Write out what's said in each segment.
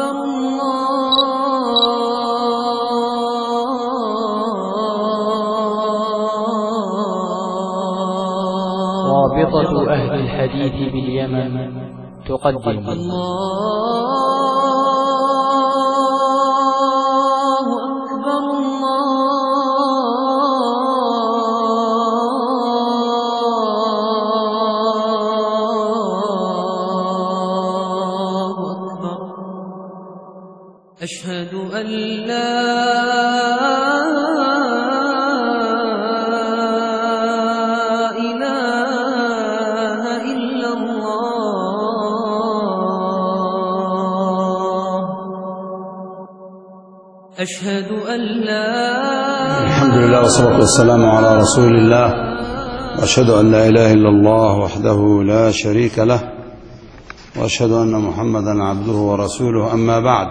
رابطة أهل الحديث باليمن تقدم أشهد أن لا إله إلا الله. أشهد أن لا. الحمد لله والصلاة والسلام على رسول الله، وأشهد أن لا إله إلا الله وحده لا شريك له، وأشهد أن محمدا عبده ورسوله. أما بعد،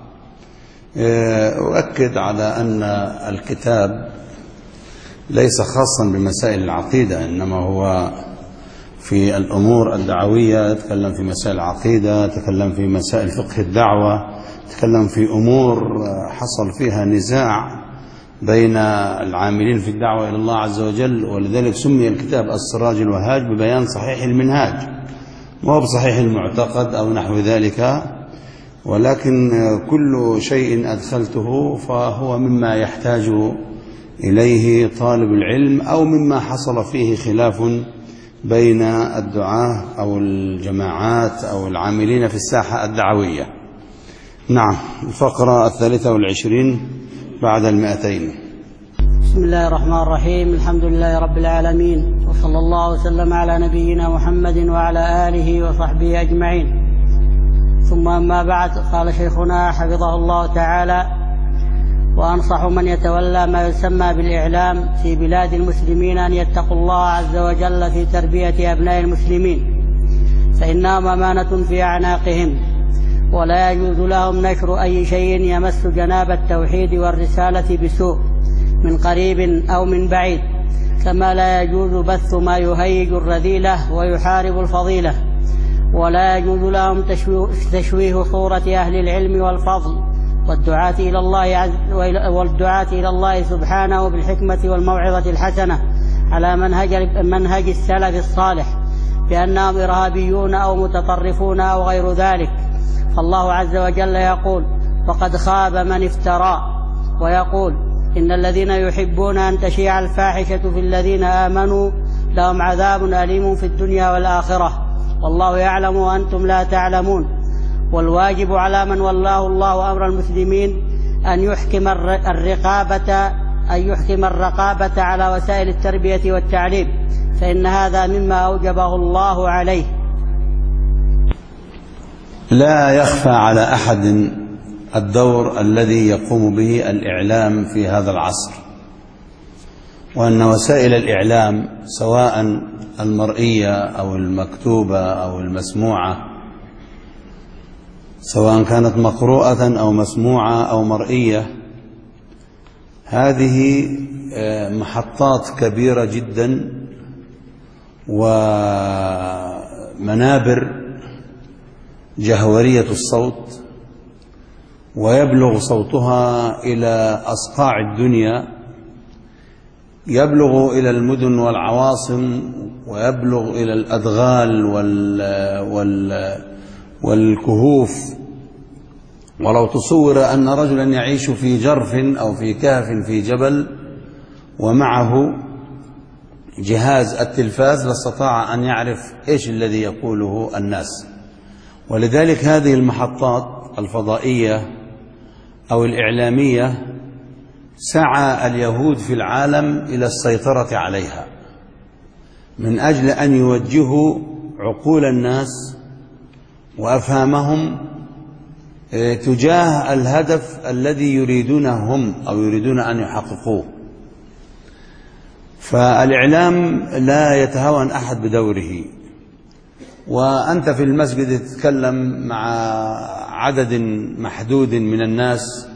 أؤكد على أن الكتاب ليس خاصا بمسائل العقيدة، إنما هو في الأمور الدعوية، يتكلم في مسائل العقيدة، يتكلم في مسائل فقه الدعوة، يتكلم في أمور حصل فيها نزاع بين العاملين في الدعوة إلى الله عز وجل. ولذلك سمي الكتاب السراج الوهاج ببيان صحيح المنهاج، وهو بصحيح المعتقد أو نحو ذلك، ولكن كل شيء أدخلته فهو مما يحتاج إليه طالب العلم، أو مما حصل فيه خلاف بين الدعاة أو الجماعات أو العاملين في الساحة الدعوية. نعم، الفقرة 23 بعد 200. بسم الله الرحمن الرحيم. الحمد لله رب العالمين، وصلى الله وسلم على نبينا محمد وعلى آله وصحبه أجمعين. ثم أما بعد، قال شيخنا حفظه الله تعالى: وأنصح من يتولى ما يسمى بالإعلام في بلاد المسلمين أن يتقوا الله عز وجل في تربية أبناء المسلمين، فإنهم أمانة في أعناقهم، ولا يجوز لهم نشر أي شيء يمس جناب التوحيد والرسالة بسوء من قريب أو من بعيد، كما لا يجوز بث ما يهيج الرذيلة ويحارب الفضيلة، ولا يجوز لهم تشويه صورة أهل العلم والفضل والدعاة إلى الله سبحانه بالحكمة والموعظة الحسنة على منهج السلف الصالح بأنهم إرهابيون أو متطرفون أو غير ذلك. فالله عز وجل يقول: فقد خاب من افترى، ويقول: إن الذين يحبون أن تشيع الفاحشة في الذين آمنوا لهم عذاب أليم في الدنيا والآخرة، والله يعلم وأنتم لا تعلمون. والواجب على من والله الله أمر المسلمين أن يحكم الرقابة على وسائل التربية والتعليم، فإن هذا مما أوجبه الله عليه. لا يخفى على أحد الدور الذي يقوم به الإعلام في هذا العصر، وأن وسائل الإعلام سواء المرئية أو المكتوبة أو المسموعة، سواء كانت مقروءة أو مسموعة أو مرئية، هذه محطات كبيرة جدا ومنابر جهورية الصوت، ويبلغ صوتها إلى أصقاع الدنيا، يبلغ إلى المدن والعواصم، ويبلغ إلى الأدغال والكهوف. ولو تصور أن رجلا يعيش في جرف أو في كهف في جبل ومعه جهاز التلفاز لاستطاع أن يعرف إيش الذي يقوله الناس. ولذلك هذه المحطات الفضائية أو الإعلامية سعى اليهود في العالم إلى السيطرة عليها من أجل أن يوجهوا عقول الناس وأفهامهم تجاه الهدف الذي يريدونه هم أو يريدون أن يحققوه. فالإعلام لا يتهاون أحد بدوره، وأنت في المسجد تتكلم مع عدد محدود من الناس،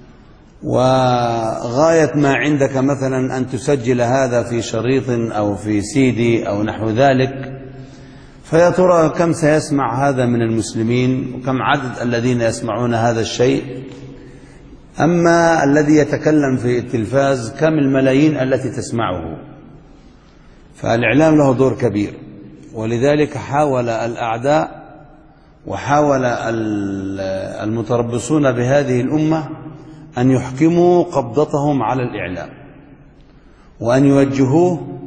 وغاية ما عندك مثلا أن تسجل هذا في شريط أو في سيدي أو نحو ذلك، فيا ترى كم سيسمع هذا من المسلمين، وكم عدد الذين يسمعون هذا الشيء؟ أما الذي يتكلم في التلفاز كم الملايين التي تسمعه؟ فالإعلام له دور كبير، ولذلك حاول الأعداء وحاول المتربصون بهذه الأمة أن يحكموا قبضتهم على الإعلام، وأن يوجهوه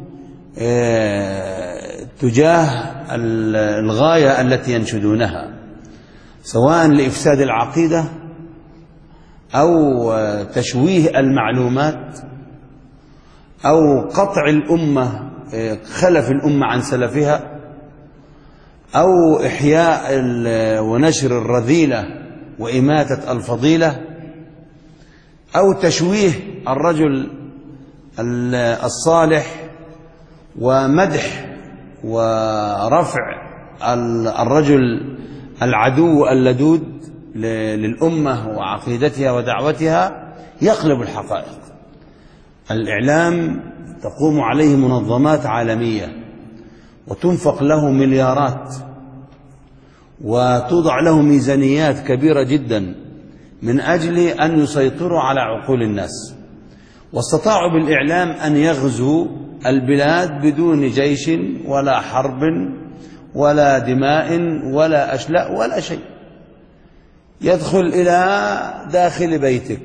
تجاه الغاية التي ينشدونها، سواء لإفساد العقيدة أو تشويه المعلومات أو قطع الأمة، خلف الأمة عن سلفها، أو إحياء ونشر الرذيلة وإماتة الفضيلة، أو تشويه الرجل الصالح ومدح ورفع الرجل العدو اللدود للأمة وعقيدتها ودعوتها، يقلب الحقائق. الإعلام تقوم عليه منظمات عالمية وتنفق له مليارات وتوضع له ميزانيات كبيرة جدا من أجل أن يسيطروا على عقول الناس، واستطاعوا بالإعلام أن يغزوا البلاد بدون جيش ولا حرب ولا دماء ولا أشلاء ولا شيء. يدخل إلى داخل بيتك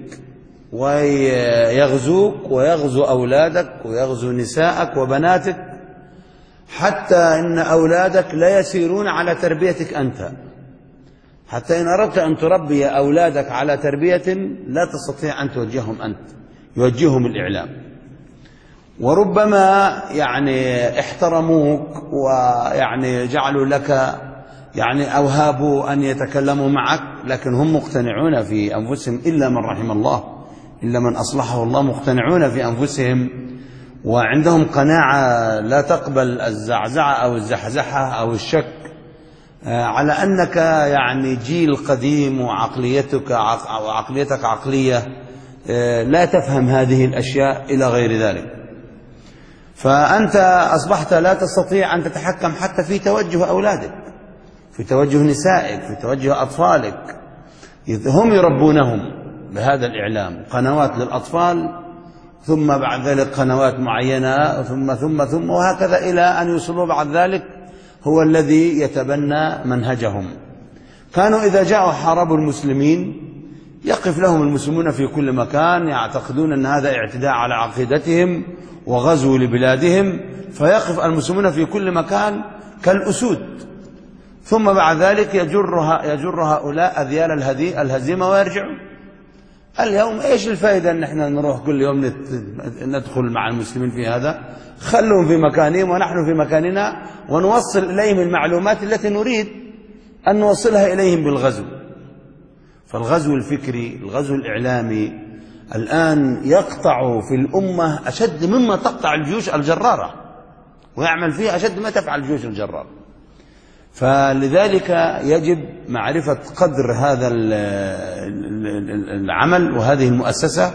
ويغزوك ويغزو أولادك ويغزو نساءك وبناتك، حتى إن أولادك لا يسيرون على تربيتك أنت. حتى إن أردت أن تربي أولادك على تربية لا تستطيع أن توجههم أنت، يوجههم الإعلام. وربما احترموك جعلوا لك أوهابوا أن يتكلموا معك، لكن هم مقتنعون في أنفسهم، إلا من رحم الله، إلا من أصلحه الله، مقتنعون في أنفسهم وعندهم قناعة لا تقبل الزعزعة أو الزحزحة أو الشك، على أنك جيل قديم وعقليتك عقلية لا تفهم هذه الأشياء إلى غير ذلك. فأنت أصبحت لا تستطيع أن تتحكم حتى في توجه أولادك، في توجه نسائك، في توجه أطفالك. هم يربونهم بهذا الإعلام، قنوات للأطفال، ثم بعد ذلك قنوات معينة، ثم وهكذا إلى أن يوصلوا بعد ذلك هو الذي يتبنى منهجهم. كانوا إذا جاءوا حاربوا المسلمين يقف لهم المسلمون في كل مكان، يعتقدون أن هذا اعتداء على عقيدتهم وغزو لبلادهم، فيقف المسلمون في كل مكان كالأسود، ثم بعد ذلك يجر هؤلاء أذيال الهزيمة ويرجعون. اليوم إيش الفائدة أن احنا نروح كل يوم ندخل مع المسلمين في هذا؟ خلهم في مكانهم ونحن في مكاننا، ونوصل إليهم المعلومات التي نريد أن نوصلها إليهم بالغزو. فالغزو الفكري، الغزو الإعلامي الآن يقطع في الأمة أشد مما تقطع الجيوش الجرارة، ويعمل فيها أشد ما تفعل الجيوش الجرارة. فلذلك يجب معرفة قدر هذا العمل وهذه المؤسسة.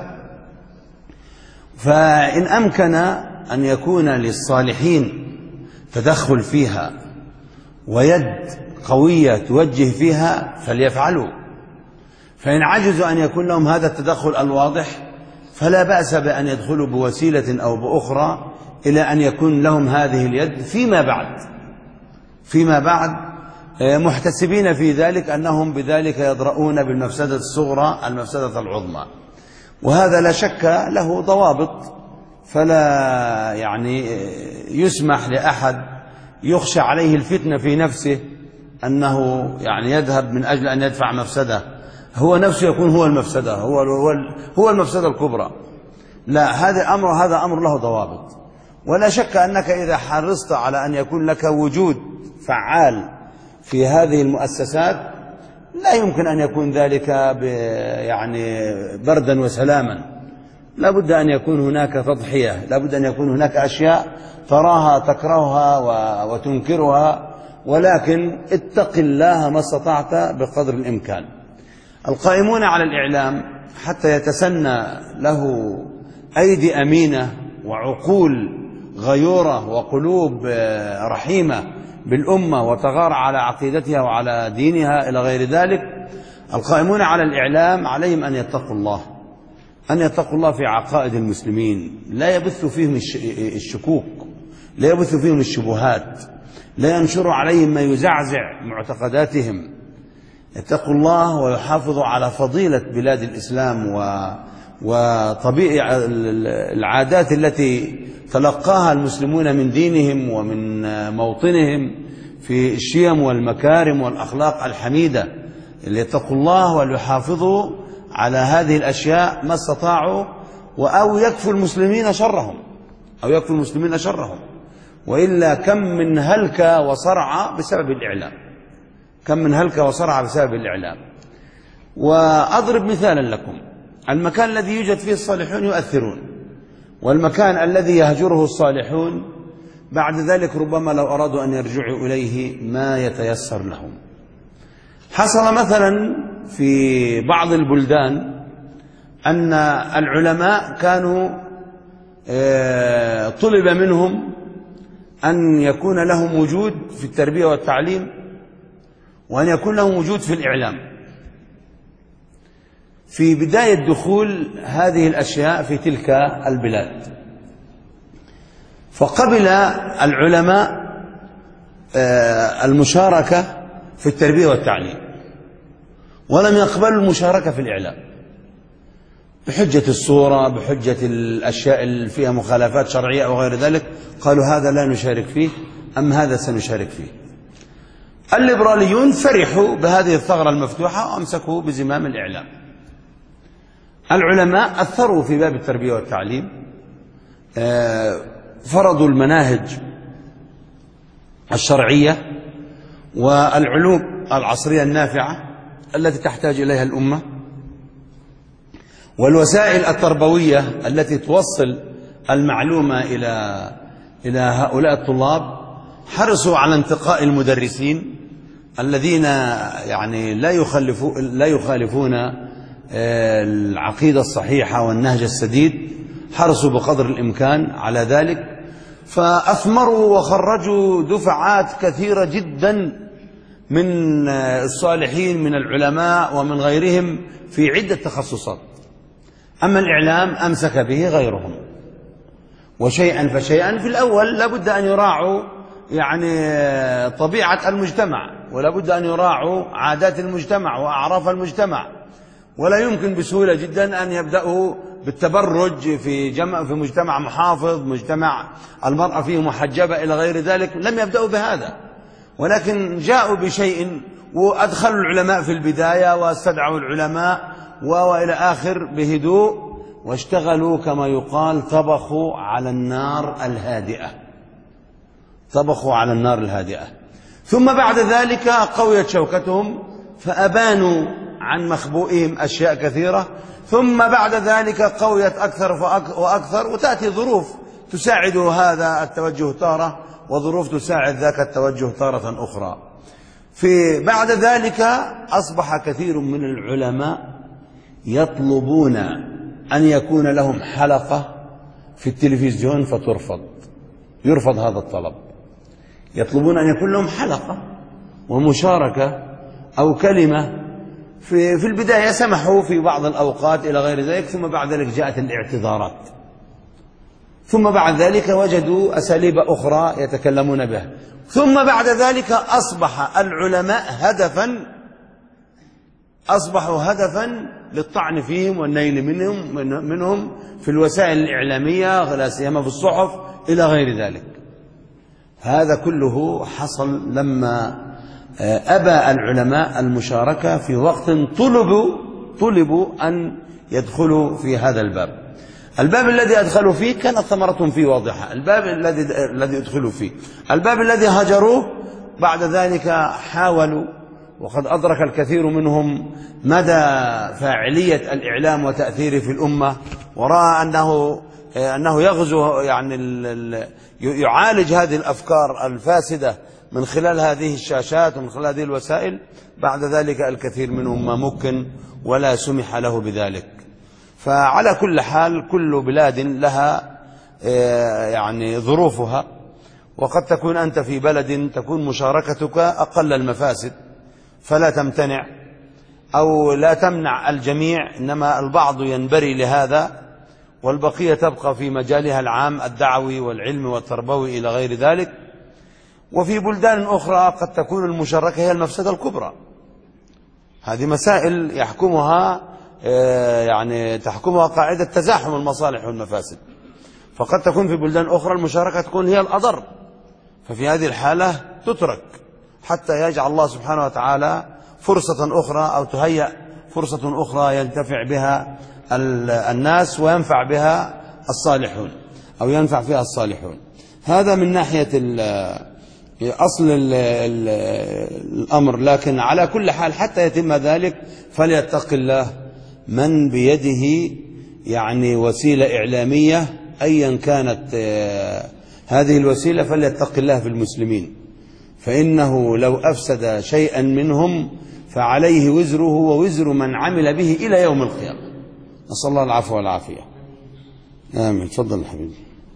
فإن أمكن أن يكون للصالحين تدخل فيها ويد قوية توجه فيها فليفعلوا، فإن عجزوا أن يكون لهم هذا التدخل الواضح فلا بأس بأن يدخلوا بوسيلة أو بأخرى إلى أن يكون لهم هذه اليد فيما بعد محتسبين في ذلك أنهم بذلك يدرؤون بالمفسدة الصغرى المفسدة العظمى. وهذا لا شك له ضوابط، فلا يسمح لأحد يخشى عليه الفتنة في نفسه أنه يذهب من أجل أن يدفع مفسدة، هو نفسه يكون هو المفسدة، هو المفسدة الكبرى. لا، هذا أمر له ضوابط. ولا شك أنك إذا حرصت على أن يكون لك وجود فعال في هذه المؤسسات لا يمكن أن يكون ذلك بردا وسلاما، لا بد أن يكون هناك تضحية، لا بد أن يكون هناك أشياء تراها تكرهها وتنكرها، ولكن اتق الله ما استطعت بقدر الإمكان. القائمون على الإعلام حتى يتسنى له أيدي أمينة وعقول غيورة وقلوب رحيمة بالأمة وتغار على عقيدتها وعلى دينها إلى غير ذلك، القائمون على الإعلام عليهم أن يتقوا الله، أن يتقوا الله في عقائد المسلمين، لا يبثوا فيهم الشكوك، لا يبثوا فيهم الشبهات، لا ينشروا عليهم ما يزعزع معتقداتهم. يتقوا الله ويحافظوا على فضيلة بلاد الإسلام وطبيعة العادات التي تلقاها المسلمون من دينهم ومن موطنهم في الشيم والمكارم والأخلاق الحميدة. ليتقوا الله وليحافظوا على هذه الأشياء ما استطاعوا، أو يكفوا المسلمين شرهم، وإلا كم من هلك وصرع بسبب الإعلام. وأضرب مثالا لكم: المكان الذي يوجد فيه الصالحون يؤثرون، والمكان الذي يهجره الصالحون بعد ذلك ربما لو أرادوا أن يرجعوا إليه ما يتيسر لهم. حصل مثلا في بعض البلدان أن العلماء كانوا طلب منهم أن يكون لهم وجود في التربية والتعليم، وأن يكون لهم وجود في الإعلام. في بداية دخول هذه الأشياء في تلك البلاد، فقبل العلماء المشاركة في التربية والتعليم، ولم يقبلوا المشاركة في الإعلام بحجة الصورة، بحجة الأشياء اللي فيها مخالفات شرعية أو غير ذلك. قالوا هذا لا نشارك فيه، أم هذا سنشارك فيه. الليبراليون فرحوا بهذه الثغرة المفتوحة وأمسكوا بزمام الإعلام. العلماء أثروا في باب التربية والتعليم، فرضوا المناهج الشرعية والعلوم العصرية النافعة التي تحتاج إليها الأمة، والوسائل التربوية التي توصل المعلومة إلى هؤلاء الطلاب. حرصوا على انتقاء المدرسين الذين يعني لا يخالفون العقيدة الصحيحة والنهج السديد، حرصوا بقدر الإمكان على ذلك، فأثمروا وخرجوا دفعات كثيرة جدا من الصالحين من العلماء ومن غيرهم في عدة تخصصات. أما الإعلام أمسك به غيرهم، وشيئا فشيئا. في الأول لابد أن يراعوا يعني طبيعة المجتمع، ولابد أن يراعوا عادات المجتمع وأعراف المجتمع، ولا يمكن بسهولة جدا أن يبدأوا بالتبرج في مجتمع محافظ، مجتمع المرأة فيه محجبة إلى غير ذلك. لم يبدأوا بهذا، ولكن جاءوا بشيء وأدخلوا العلماء في البداية واستدعوا العلماء وإلى آخر بهدوء، واشتغلوا كما يقال طبخوا على النار الهادئة. ثم بعد ذلك قويت شوكتهم فأبانوا عن مخبوئهم أشياء كثيرة، ثم بعد ذلك قويت أكثر وأكثر، وتأتي ظروف تساعد هذا التوجه تارة، وظروف تساعد ذاك التوجه تارة أخرى. بعد ذلك أصبح كثير من العلماء يطلبون أن يكون لهم حلقة في التلفزيون يرفض هذا الطلب. يطلبون أن يكون لهم حلقة ومشاركة أو كلمة. في البداية سمحوا في بعض الأوقات إلى غير ذلك، ثم بعد ذلك جاءت الاعتذارات، ثم بعد ذلك وجدوا أساليب أخرى يتكلمون بها، ثم بعد ذلك أصبح العلماء أصبحوا هدفا للطعن فيهم والنيل منهم في الوسائل الإعلامية، لا سيما في الصحف إلى غير ذلك. هذا كله حصل لما أبى العلماء المشاركة في وقت طلبوا أن يدخلوا في هذا الباب الذي أدخلوا فيه كانت ثمرتهم فيه واضحة. الباب الذي أدخلوا فيه، الباب الذي هجروه بعد ذلك حاولوا، وقد أدرك الكثير منهم مدى فاعلية الإعلام وتأثيره في الأمة، ورأى أنه يغزو يعني يعالج هذه الأفكار الفاسدة من خلال هذه الشاشات ومن خلال هذه الوسائل. بعد ذلك الكثير منهم ما مكن ولا سمح له بذلك. فعلى كل حال كل بلاد لها يعني ظروفها، وقد تكون أنت في بلد تكون مشاركتك أقل المفاسد فلا تمتنع أو لا تمنع الجميع، إنما البعض ينبري لهذا والبقية تبقى في مجالها العام الدعوي والعلم والتربوي إلى غير ذلك. وفي بلدان أخرى قد تكون المشاركة هي المفسدة الكبرى. هذه مسائل يحكمها تحكمها قاعدة تزاحم المصالح والمفاسد، فقد تكون في بلدان أخرى المشاركة تكون هي الأضر، ففي هذه الحالة تترك حتى يجعل الله سبحانه وتعالى فرصة أخرى أو تهيأ فرصة أخرى ينتفع بها الناس وينفع بها الصالحون أو ينفع فيها الصالحون. هذا من ناحية أصل الأمر. لكن على كل حال حتى يتم ذلك فليتق الله من بيده وسيلة إعلامية أيا كانت هذه الوسيلة، فليتق الله في المسلمين، فإنه لو أفسد شيئا منهم فعليه وزره ووزر من عمل به إلى يوم القيامة. نسأل الله العفو والعافية. آمين. تفضل حبيبي.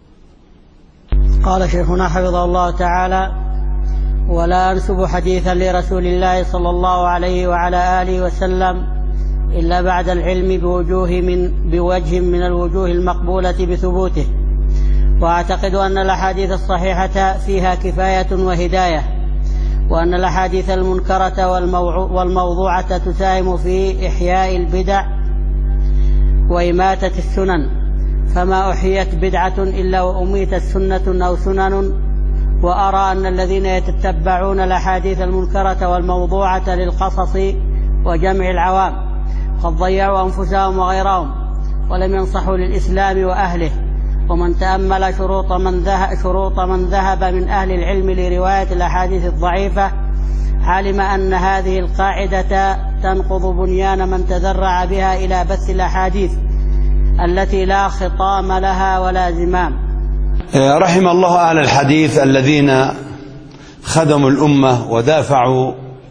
قال شيخنا حفظه الله تعالى: ولا أنسب حديثا لرسول الله صلى الله عليه وعلى آله وسلم إلا بعد العلم بوجه من الوجوه المقبولة بثبوته، وأعتقد أن الأحاديث الصحيحة فيها كفاية وهداية، وأن الأحاديث المنكرة والموضوعة تساهم في إحياء البدع وإماتة السنن، فما أحيت بدعة إلا وأميتت سنة أو سنن. وأرى أن الذين يتتبعون الأحاديث المنكرة والموضوعة للقصص وجمع العوام قد ضيعوا أنفسهم وغيرهم ولم ينصحوا للإسلام وأهله. ومن تأمل شروط من ذهب من أهل العلم لرواية الأحاديث الضعيفة علم أن هذه القاعدة تنقض بنيان من تذرع بها إلى بث الأحاديث التي لا خطام لها ولا زمام. رحم الله أهل الحديث الذين خدموا الأمة ودافعوا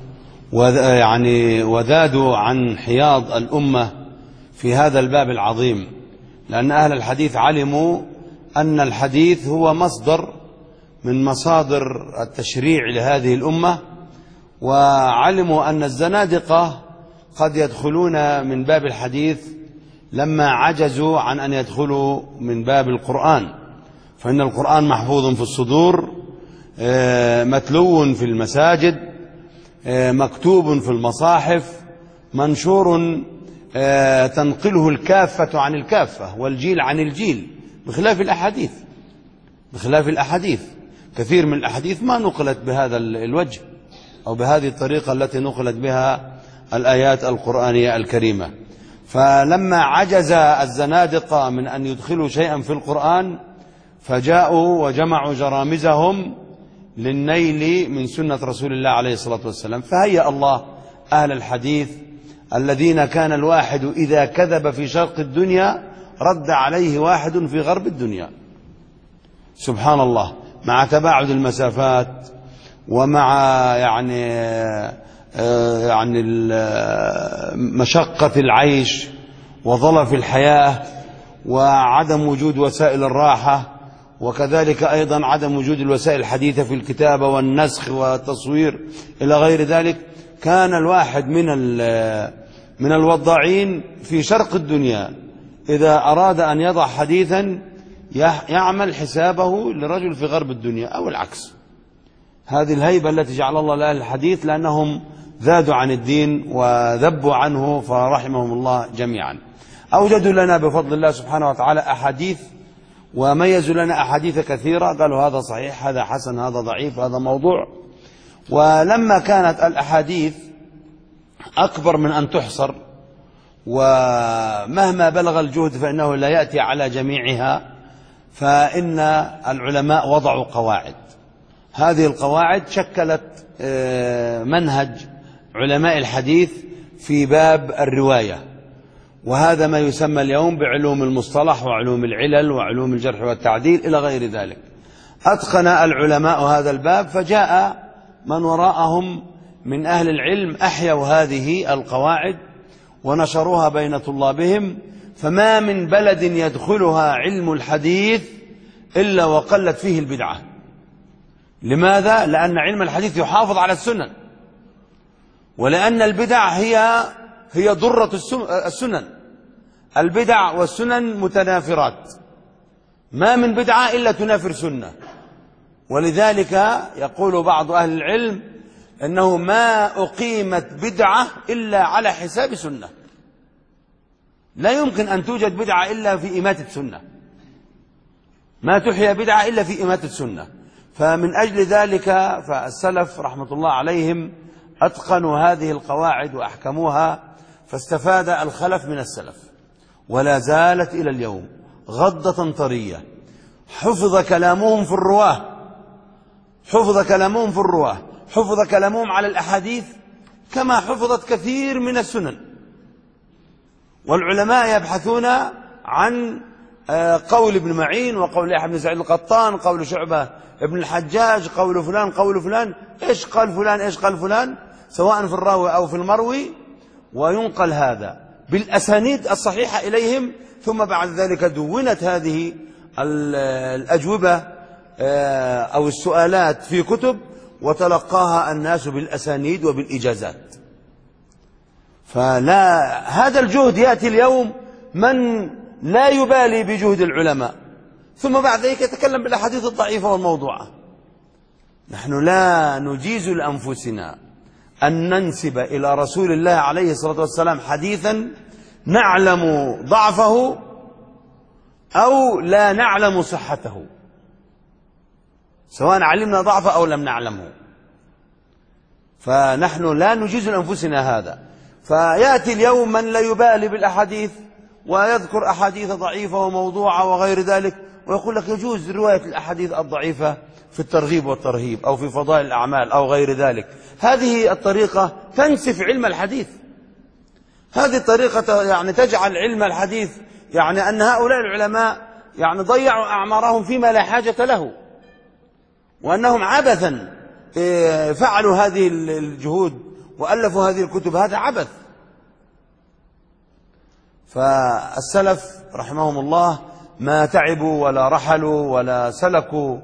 وذادوا عن حياض الأمة في هذا الباب العظيم، لأن أهل الحديث علموا أن الحديث هو مصدر من مصادر التشريع لهذه الأمة، وعلموا أن الزنادقة قد يدخلون من باب الحديث لما عجزوا عن أن يدخلوا من باب القرآن، فإن القرآن محفوظ في الصدور، متلو في المساجد، مكتوب في المصاحف، منشور تنقله الكافة عن الكافة والجيل عن الجيل، بخلاف الأحاديث. كثير من الأحاديث ما نقلت بهذا الوجه أو بهذه الطريقة التي نقلت بها الآيات القرآنية الكريمة. فلما عجز الزنادقة من أن يدخلوا شيئا في القرآن فجاءوا وجمعوا جرامزهم للنيل من سنة رسول الله عليه الصلاة والسلام، فهيأ الله أهل الحديث الذين كان الواحد إذا كذب في شرق الدنيا رد عليه واحد في غرب الدنيا. سبحان الله، مع تباعد المسافات ومع مشقة العيش وظلف الحياة وعدم وجود وسائل الراحة، وكذلك أيضا عدم وجود الوسائل الحديثة في الكتابة والنسخ والتصوير إلى غير ذلك، كان الواحد من الوضاعين في شرق الدنيا إذا أراد أن يضع حديثا يعمل حسابه لرجل في غرب الدنيا أو العكس. هذه الهيبة التي جعل الله لأهل الحديث، لأنهم ذادوا عن الدين وذبوا عنه فرحمهم الله جميعا. أوجدوا لنا بفضل الله سبحانه وتعالى أحاديث، وميزوا لنا أحاديث كثيرة، قالوا هذا صحيح، هذا حسن، هذا ضعيف، هذا موضوع. ولما كانت الأحاديث أكبر من أن تحصر، ومهما بلغ الجهد فإنه لا يأتي على جميعها، فإن العلماء وضعوا قواعد. هذه القواعد شكلت منهج علماء الحديث في باب الرواية، وهذا ما يسمى اليوم بعلوم المصطلح وعلوم العلل وعلوم الجرح والتعديل إلى غير ذلك. أتقن العلماء هذا الباب، فجاء من وراءهم من أهل العلم أحيوا هذه القواعد ونشروها بين طلابهم، فما من بلد يدخلها علم الحديث إلا وقلت فيه البدعة. لماذا؟ لأن علم الحديث يحافظ على السنن، ولأن البدع هي ضرة السنن. البدع والسنن متنافرات، ما من بدعة إلا تنافر سنة. ولذلك يقول بعض أهل العلم أنه ما أقيمت بدعة إلا على حساب سنة. لا يمكن أن توجد بدعة إلا في إماتة سنة، ما تحيى بدعة إلا في إماتة سنة. فمن أجل ذلك فالسلف رحمة الله عليهم أتقنوا هذه القواعد وأحكموها، فاستفاد الخلف من السلف، ولا زالت إلى اليوم غضة طرية. حفظ كلامهم في الرواه، حفظ كلامهم على الأحاديث كما حفظت كثير من السنن. والعلماء يبحثون عن قول ابن معين وقول يحيى بن سعيد القطان، قول شعبة ابن الحجاج، قول فلان، إيش قال فلان، سواء في الراوي أو في المروي، وينقل هذا بالأسانيد الصحيحة إليهم. ثم بعد ذلك دونت هذه الأجوبة أو السؤالات في كتب، وتلقاها الناس بالأسانيد وبالإجازات. فلا هذا الجهد يأتي اليوم من لا يبالي بجهد العلماء، ثم بعد ذلك يتكلم بالأحاديث الضعيفة والموضوعة. نحن لا نجيز لأنفسنا أن ننسب إلى رسول الله عليه الصلاة والسلام حديثا نعلم ضعفه أو لا نعلم صحته، سواء علمنا ضعفه أو لم نعلمه. فنحن لا نجيز لأنفسنا هذا. فيأتي اليوم من لا يبالي بالأحاديث ويذكر أحاديث ضعيفة وموضوعة وغير ذلك، ويقول لك يجوز رواية الأحاديث الضعيفة في الترغيب والترهيب أو في فضائل الأعمال أو غير ذلك. هذه الطريقة تنسف علم الحديث، هذه الطريقة يعني تجعل علم الحديث يعني أن هؤلاء العلماء يعني ضيعوا أعمارهم فيما لا حاجة له، وأنهم عبثا فعلوا هذه الجهود وألفوا هذه الكتب. هذا عبث. فالسلف رحمهم الله ما تعبوا ولا رحلوا ولا سلكوا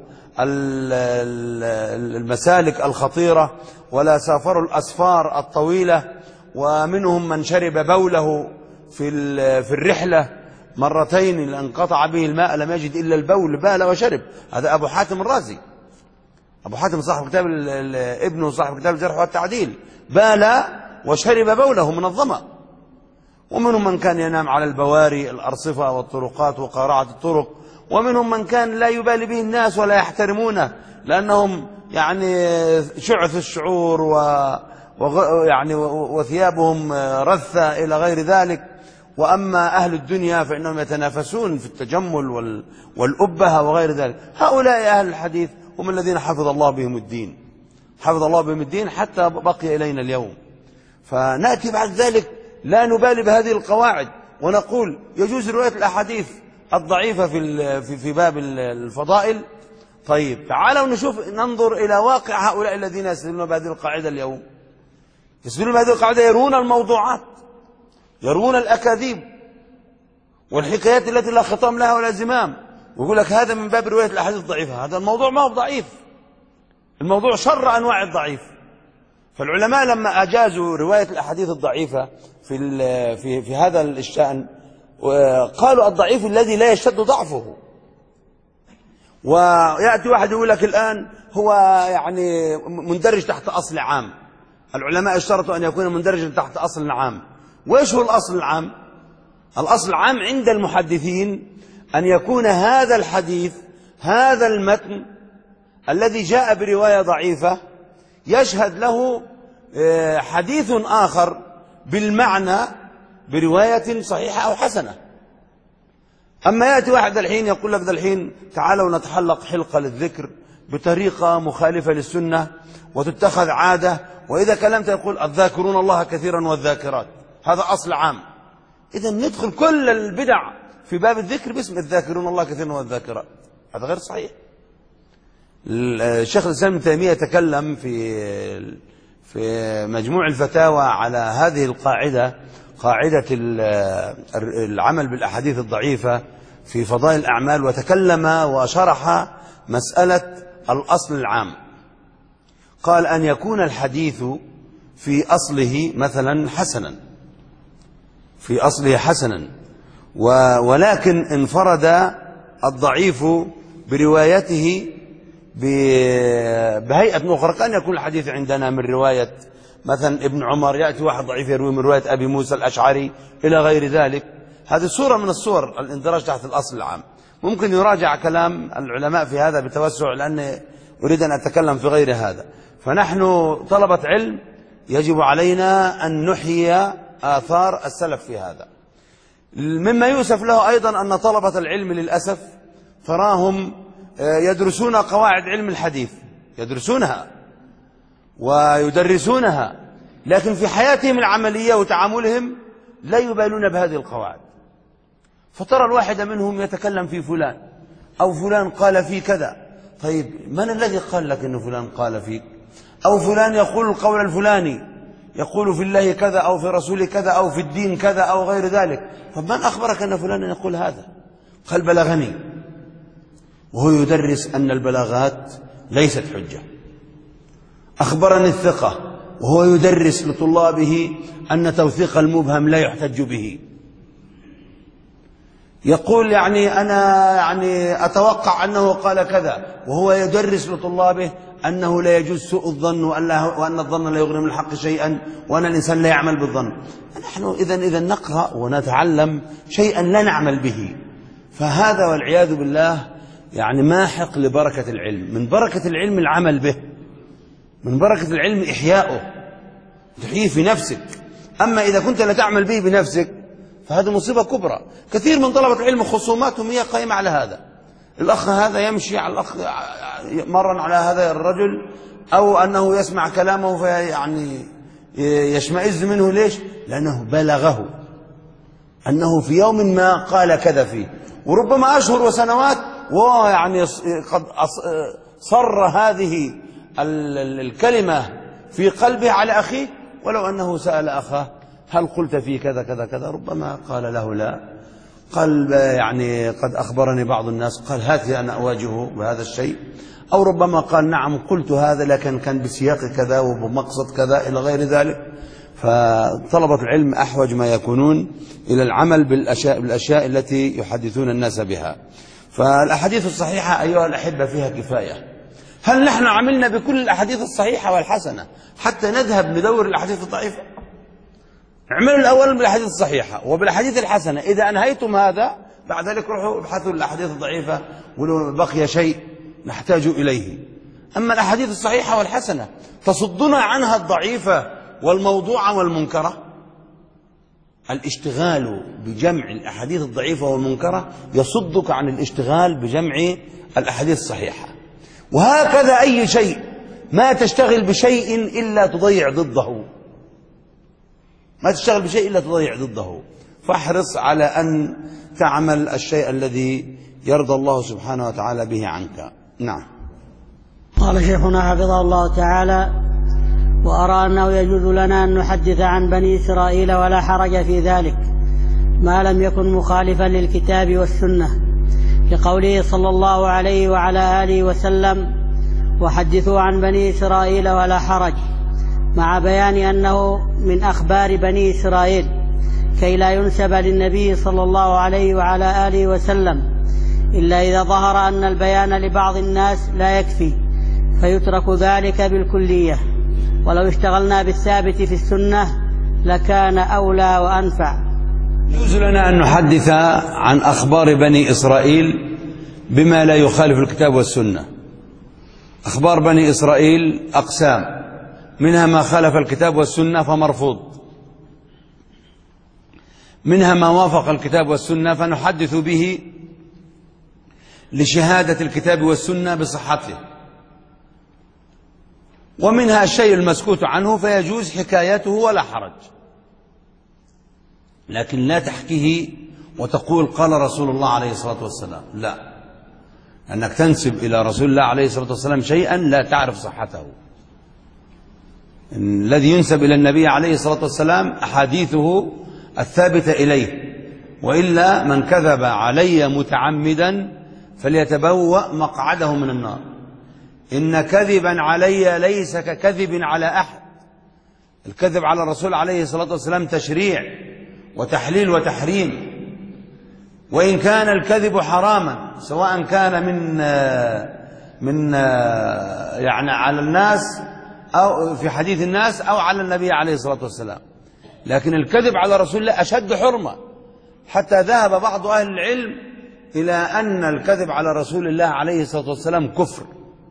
المسالك الخطيرة ولا سافروا الأسفار الطويلة. ومنهم من شرب بوله في الرحلة مرتين، انقطع به الماء لم يجد إلا البول، بال وشرب. هذا أبو حاتم الرازي، أبو حاتم صاحب كتاب ابنه صاحب كتاب الجرح والتعديل، بال وشرب بوله من الظمأ. ومنهم من كان ينام على البواري الأرصفة والطرقات وقارعة الطرق، ومنهم من كان لا يبالي به الناس ولا يحترمونه لأنهم يعني شعث الشعور يعني وثيابهم رثة إلى غير ذلك. وأما أهل الدنيا فإنهم يتنافسون في التجمل والأبهة وغير ذلك. هؤلاء أهل الحديث هم الذين حفظ الله بهم الدين، حفظ الله بهم الدين حتى بقي إلينا اليوم. فنأتي بعد ذلك لا نبالي بهذه القواعد ونقول يجوز رواية الأحاديث الضعيفة في باب الفضائل. طيب تعالوا ننظر إلى واقع هؤلاء الذين يستدلون بهذه القاعدة اليوم. يستدلون بهذه القاعدة يرون الموضوعات، يرون الأكاذيب والحكايات التي لا خطام لها ولا زمام، ويقول لك هذا من باب رواية الأحاديث الضعيفة. هذا الموضوع ما هو ضعيف، الموضوع شر أنواع الضعيف. فالعلماء لما أجازوا رواية الأحاديث الضعيفة في هذا الشأن قالوا الضعيف الذي لا يشتد ضعفه. ويأتي واحد يقول لك الآن هو يعني مندرج تحت أصل عام. العلماء اشترطوا أن يكون مندرجا تحت أصل عام. وإيش هو الأصل العام؟ الأصل العام عند المحدثين أن يكون هذا الحديث، هذا المتن الذي جاء برواية ضعيفة يشهد له حديث آخر بالمعنى برواية صحيحة أو حسنة. أما يأتي واحد الحين يقول لك الحين تعالوا نتحلق حلقة للذكر بطريقة مخالفة للسنة وتتخذ عادة، وإذا كلمت يقول الذاكرون الله كثيرا والذاكرات. هذا أصل عام. إذا ندخل كل البدع في باب الذكر باسم الذاكرون الله كثيرا والذاكرات. هذا غير صحيح. الشيخ الإسلام ابن تيمية تكلم في مجموع الفتاوى على هذه القاعدة، قاعدة العمل بالأحاديث الضعيفة في فضائل الأعمال، وتكلم وشرح مسألة الأصل العام. قال أن يكون الحديث في أصله مثلا حسنا، في أصله حسنا، ولكن انفرد الضعيف بروايته بهيئة أخرى. كان يكون الحديث عندنا من رواية مثلا ابن عمر، يأتي واحد ضعيف يروي من رواية أبي موسى الأشعري إلى غير ذلك. هذه صورة من الصور الاندراج تحت الأصل العام. ممكن يراجع كلام العلماء في هذا بتوسع، لأن أريد أن أتكلم في غير هذا. فنحن طلبة علم يجب علينا أن نحيي آثار السلف في هذا. مما يؤسف له أيضا أن طلبة العلم للأسف تراهم يدرسون قواعد علم الحديث، يدرسونها ويدرسونها، لكن في حياتهم العملية وتعاملهم لا يبالون بهذه القواعد. فترى الواحد منهم يتكلم في فلان أو فلان قال في كذا. طيب من الذي قال لك أن فلان قال فيك؟ أو فلان يقول القول الفلاني، يقول في الله كذا أو في رسوله كذا أو في الدين كذا أو غير ذلك. طب من أخبرك أن فلان يقول هذا؟ قال بلغني، وهو يدرس أن البلاغات ليست حجة. أخبرني الثقة، وهو يدرس لطلابه أن توثيق المبهم لا يحتج به. يقول أنا أتوقع أنه قال كذا، وهو يدرس لطلابه أنه لا يجوز سوء الظن، وأن الظن لا يغني من الحق شيئا، وأن الإنسان لا يعمل بالظن. نحن إذا نقرأ ونتعلم شيئا لا نعمل به، فهذا والعياذ بالله ماحق لبركة العلم. من بركة العلم العمل به، من بركة العلم إحياؤه، تحييه في نفسك. أما إذا كنت لا تعمل به بنفسك فهذه مصيبة كبرى. كثير من طلبة العلم خصوماتهم هي قائمة على هذا. الأخ هذا يمشي على الأخ مرا على هذا الرجل، أو أنه يسمع كلامه يشمئز منه. ليش؟ لأنه بلغه أنه في يوم ما قال كذا فيه، وربما أشهر وسنوات وهو قد صر هذه الكلمة في قلبه على أخيه، ولو أنه سأل أخاه هل قلت في كذا كذا كذا، ربما قال له لا. قال قد أخبرني بعض الناس، قال هات لي أنا أواجهه بهذا الشيء. أو ربما قال نعم قلت هذا لكن كان بسياق كذا وبمقصد كذا إلى غير ذلك. فطلبة العلم أحوج ما يكونون إلى العمل بالأشياء التي يحدثون الناس بها. فالأحاديث الصحيحة أيها الأحبة فيها كفاية. هل نحن عملنا بكل الأحاديث الصحيحة والحسنة حتى نذهب ندور الأحاديث الضعيفة؟ اعملوا الأول بالأحاديث الصحيحة وبالأحاديث الحسنة. إذا أنهيتم هذا بعد ذلك روحوا ابحثوا الأحاديث الضعيفة، ولو بقي شيء نحتاج إليه. أما الأحاديث الصحيحة والحسنة تصدنا عنها الضعيفة والموضوع والمنكرة. الاشتغال بجمع الأحاديث الضعيفة والمنكرة يصدك عن الاشتغال بجمع الأحاديث الصحيحة. وهكذا أي شيء، ما تشتغل بشيء إلا تضيع ضده، ما تشتغل بشيء إلا تضيع ضده. فاحرص على أن تعمل الشيء الذي يرضى الله سبحانه وتعالى به عنك. نعم. قال شيخنا حفظه الله تعالى: وأرى أنه يجوز لنا أن نحدث عن بني إسرائيل ولا حرج في ذلك ما لم يكن مخالفا للكتاب والسنة، لقوله صلى الله عليه وعلى آله وسلم: وحدثوا عن بني إسرائيل ولا حرج، مع بيان أنه من أخبار بني إسرائيل كي لا ينسب للنبي صلى الله عليه وعلى آله وسلم إلا إذا ظهر أن البيان لبعض الناس لا يكفي فيترك ذلك بالكلية. ولو اشتغلنا بالثابت في السنة لكان أولى وأنفع. يجوز لنا أن نحدث عن أخبار بني إسرائيل بما لا يخالف الكتاب والسنة. أخبار بني إسرائيل أقسام، منها ما خالف الكتاب والسنة فمرفوض، منها ما وافق الكتاب والسنة فنحدث به لشهادة الكتاب والسنة بصحته، ومنها الشيء المسكوت عنه فيجوز حكايته ولا حرج، لكن لا تحكيه وتقول قال رسول الله عليه الصلاة والسلام، لا، أنك تنسب إلى رسول الله عليه الصلاة والسلام شيئا لا تعرف صحته. الذي ينسب إلى النبي عليه الصلاة والسلام أحاديثه الثابتة إليه، وإلا من كذب علي متعمدا فليتبوأ مقعده من النار. إن كذبا علي ليس ككذب على أحد. الكذب على الرسول عليه الصلاة والسلام تشريع وتحليل وتحريم، وإن كان الكذب حراما سواء كان من يعني على الناس أو في حديث الناس أو على النبي عليه الصلاة والسلام، لكن الكذب على رسول الله أشد حرمة، حتى ذهب بعض أهل العلم إلى أن الكذب على رسول الله عليه الصلاة والسلام كفر،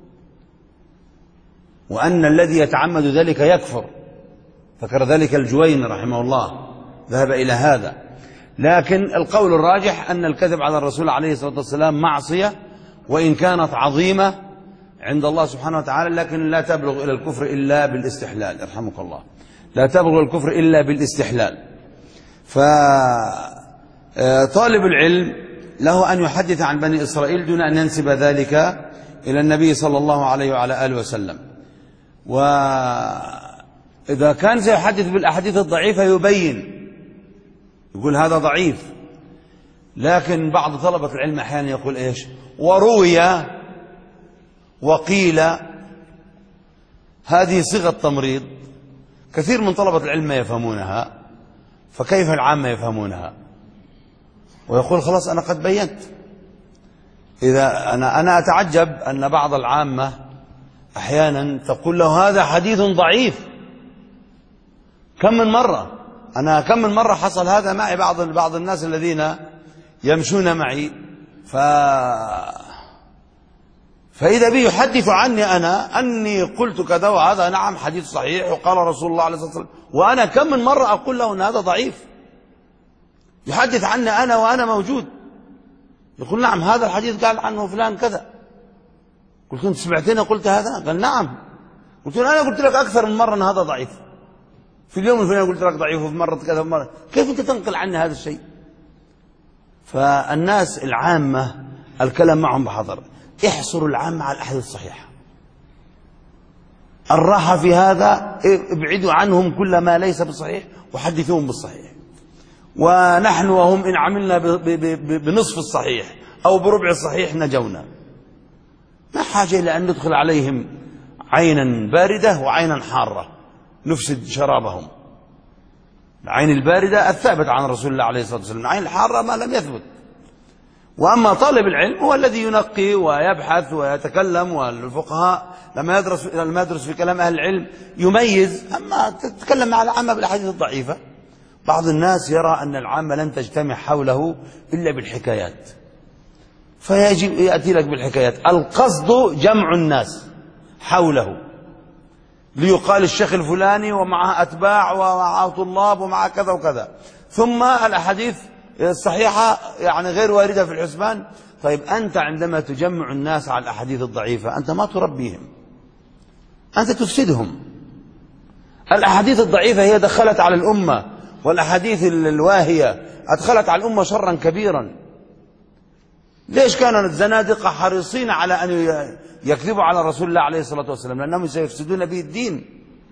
وأن الذي يتعمد ذلك يكفر. ذكر ذلك الجويني رحمه الله، ذهب إلى هذا. لكن القول الراجح أن الكذب على الرسول عليه الصلاة والسلام معصية، وإن كانت عظيمة عند الله سبحانه وتعالى، لكن لا تبلغ إلى الكفر إلا بالاستحلال. يرحمك الله، لا تبلغ الكفر إلا بالاستحلال. فطالب العلم له أن يحدث عن بني إسرائيل دون أن ينسب ذلك إلى النبي صلى الله عليه وعلى آله وسلم. وإذا كان سيحدث بالأحاديث الضعيفة يبين، يقول هذا ضعيف. لكن بعض طلبة العلم أحيانا يقول إيش؟ وروي وقيل. هذه صيغة تمريض، كثير من طلبة العلم ما يفهمونها، فكيف العامة يفهمونها؟ ويقول خلاص أنا قد بينت. إذا أنا أتعجب أن بعض العامة أحيانا تقول له هذا حديث ضعيف. كم من مرة حصل هذا معي، بعض الناس الذين يمشون معي فإذا بي يحدث عني أنا أني قلت كذا وهذا نعم حديث صحيح وقال رسول الله عليه الصلاة والسلام، وأنا كم من مرة أقول له أن هذا ضعيف. يحدث عني أنا وأنا موجود، يقول نعم هذا الحديث قال عنه فلان كذا. قلت أنت سمعتني قلت هذا؟ قال نعم. قلت له أنا قلت لك أكثر من مرة أن هذا ضعيف، في اليوم الفلاني قلت لك ضعيف، وفي مرة كذا وفي مرة، كيف أنت تنقل عني هذا الشيء؟ فالناس العامة الكلام معهم بحذر، احصروا العامة على الأحاديث الصحيحة. الراحة في هذا، ابعدوا عنهم كل ما ليس بصحيح وحدثوهم بالصحيح. ونحن وهم إن عملنا بنصف الصحيح أو بربع الصحيح نجونا. ما حاجة إلى أن ندخل عليهم عينا باردة وعينا حارة نفسد شرابهم. العين الباردة الثابت عن رسول الله عليه الصلاة والسلام، العين الحارة ما لم يثبت. وأما طالب العلم هو الذي ينقي ويبحث ويتكلم، والفقهاء لما يدرس في كلام أهل العلم يميز. أما تتكلم مع العامة بالأحاديث الضعيفة، بعض الناس يرى أن العامة لن تجتمع حوله إلا بالحكايات، فيجب يأتي لك بالحكايات. القصد جمع الناس حوله، ليقال الشيخ الفلاني ومعه أتباع ومعه طلاب ومعه كذا وكذا، ثم الأحاديث الصحيحة يعني غير واردة في الحسبان. طيب أنت عندما تجمع الناس على الأحاديث الضعيفة أنت ما تربيهم، أنت تفسدهم. الأحاديث الضعيفة هي دخلت على الأمة، والأحاديث الواهية أدخلت على الأمة شرا كبيرا. ليش كان الزنادقة حريصين على أن يكذبوا على رسول الله عليه الصلاة والسلام؟ لأنهم سيفسدون به الدين.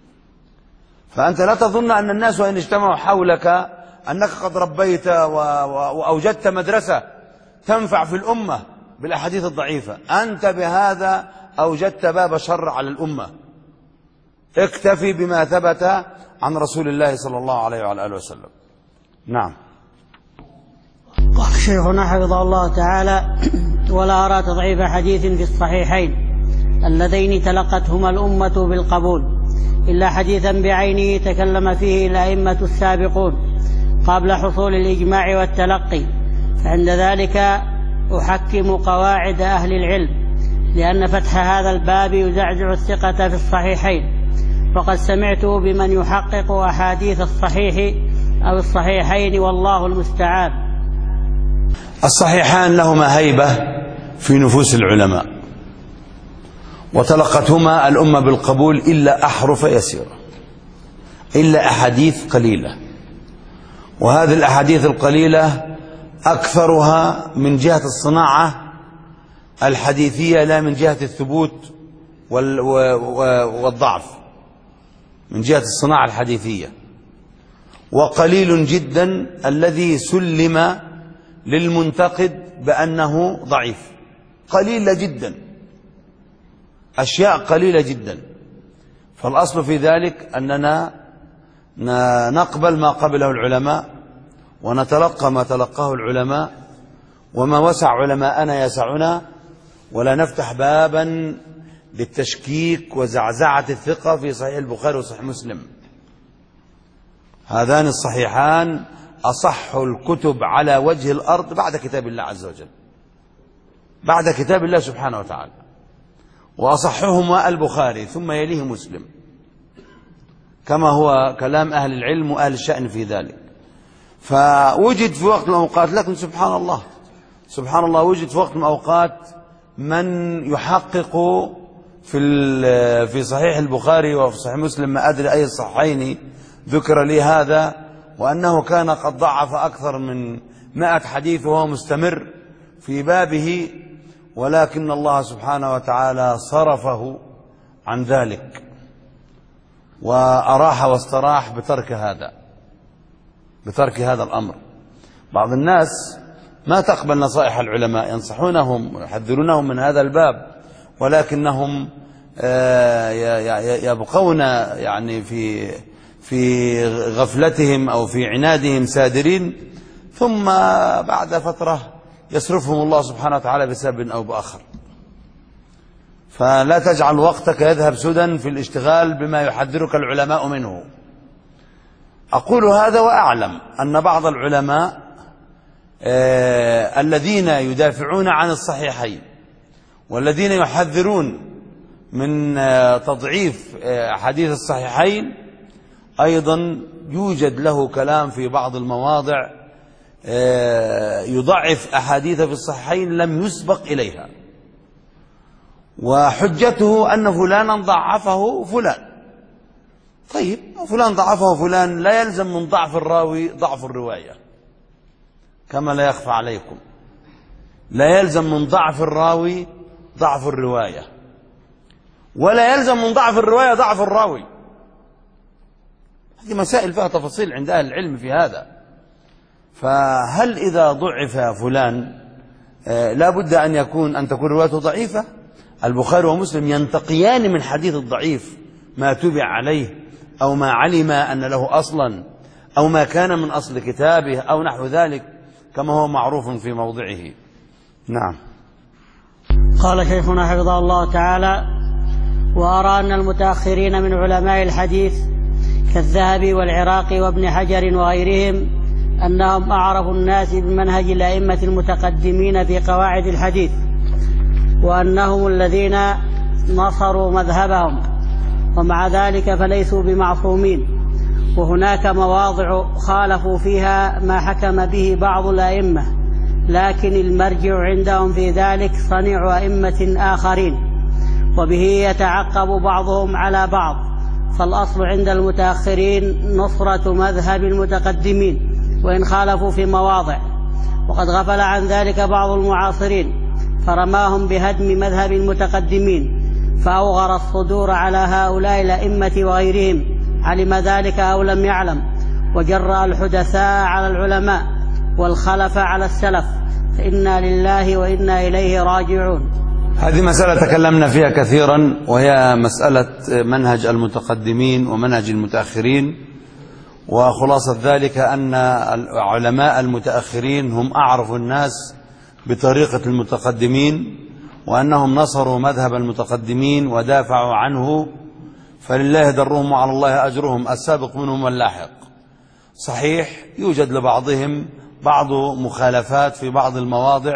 فأنت لا تظن أن الناس وإن اجتمعوا حولك أنك قد ربيت وأوجدت مدرسة تنفع في الأمة بالأحاديث الضعيفة. أنت بهذا أوجدت باب شر على الأمة. اكتفي بما ثبت عن رسول الله صلى الله عليه وعلى آله وسلم. نعم. قال شيخنا حفظه الله تعالى: ولا أرى تضعيف حديث في الصحيحين اللذين تلقتهما الأمة بالقبول إلا حديثا بعينه تكلم فيه الأئمة السابقون قبل حصول الإجماع والتلقي، فعند ذلك أحكم قواعد أهل العلم، لأن فتح هذا الباب يزعزع الثقة في الصحيحين، وقد سمعته بمن يحقق أحاديث الصحيح أو الصحيحين والله المستعان. الصحيحان لهما هيبة في نفوس العلماء، وتلقتهما الأمة بالقبول إلا أحرف يسيرة، إلا أحاديث قليلة، وهذه الأحاديث القليلة أكثرها من جهة الصناعة الحديثية لا من جهة الثبوت والضعف، من جهة الصناعة الحديثية. وقليل جدا الذي سلم للمنتقد بأنه ضعيف، قليل جدا. أشياء قليلة جدا. فالأصل في ذلك أننا نقبل ما قبله العلماء، ونتلقى ما تلقاه العلماء، وما وسع علماءنا يسعنا، ولا نفتح بابا للتشكيك وزعزعة الثقة في صحيح البخاري وصحيح مسلم. هذان الصحيحان أصح الكتب على وجه الأرض بعد كتاب الله عز وجل، بعد كتاب الله سبحانه وتعالى، وأصحهما البخاري ثم يليه مسلم، كما هو كلام أهل العلم وأهل الشأن في ذلك. فوجد في وقت من الأوقات، لكن سبحان الله سبحان الله، وجد في وقت من الأوقات من يحقق في صحيح البخاري وفي صحيح مسلم، ما أدري أي الصحيحين ذكر لي هذا، وأنه كان قد ضعف أكثر من 100 حديث وهو مستمر في بابه، ولكن الله سبحانه وتعالى صرفه عن ذلك وأراح واستراح بترك هذا الأمر. بعض الناس ما تقبل نصائح العلماء، ينصحونهم ويحذرونهم من هذا الباب، ولكنهم يبقون يعني في غفلتهم أو في عنادهم سادرين، ثم بعد فترة يصرفهم الله سبحانه وتعالى بسبب أو بآخر. فلا تجعل وقتك يذهب سدى في الاشتغال بما يحذرك العلماء منه. أقول هذا وأعلم أن بعض العلماء الذين يدافعون عن الصحيحين والذين يحذرون من تضعيف حديث الصحيحين أيضا يوجد له كلام في بعض المواضع يضعف أحاديث في الصحيحين لم يسبق إليها، وحجته أن فلانا ضعفه فلان. طيب فلان ضعفه فلان، لا يلزم من ضعف الراوي ضعف الرواية، كما لا يخفى عليكم، لا يلزم من ضعف الراوي ضعف الرواية، ولا يلزم من ضعف الرواية ضعف الراوي. هذه مسائل فيها تفاصيل عند أهل العلم في هذا. فهل إذا ضعف فلان لا بد أن تكون روايته ضعيفة؟ البخاري ومسلم ينتقيان من حديث الضعيف ما تبع عليه، أو ما علم أن له أصلا، أو ما كان من أصل كتابه، أو نحو ذلك، كما هو معروف في موضعه. نعم. قال شيخنا حفظه الله تعالى: وأرى أن المتأخرين من علماء الحديث كالذهبي والعراقي وابن حجر وغيرهم أنهم أعرف الناس بمنهج الأئمة المتقدمين في قواعد الحديث، وأنهم الذين نصروا مذهبهم، ومع ذلك فليسوا بمعصومين، وهناك مواضع خالفوا فيها ما حكم به بعض الأئمة، لكن المرجع عندهم في ذلك صنيع أئمة آخرين، وبه يتعقب بعضهم على بعض. فالأصل عند المتأخرين نصرة مذهب المتقدمين وإن خالفوا في مواضع، وقد غفل عن ذلك بعض المعاصرين فرماهم بهدم مذهب المتقدمين، فأوغر الصدور على هؤلاء الأئمة وغيرهم، علم ذلك أو لم يعلم، وجرأ الحدثاء على العلماء والخلف على السلف، فإنا لله وإنا إليه راجعون. هذه مسألة تكلمنا فيها كثيرا، وهي مسألة منهج المتقدمين ومنهج المتأخرين. وخلاصة ذلك أن علماء المتأخرين هم أعرف الناس بطريقة المتقدمين، وأنهم نصروا مذهب المتقدمين ودافعوا عنه، فلله درهم وعلى الله أجرهم، السابق منهم واللاحق. صحيح يوجد لبعضهم بعض مخالفات في بعض المواضع،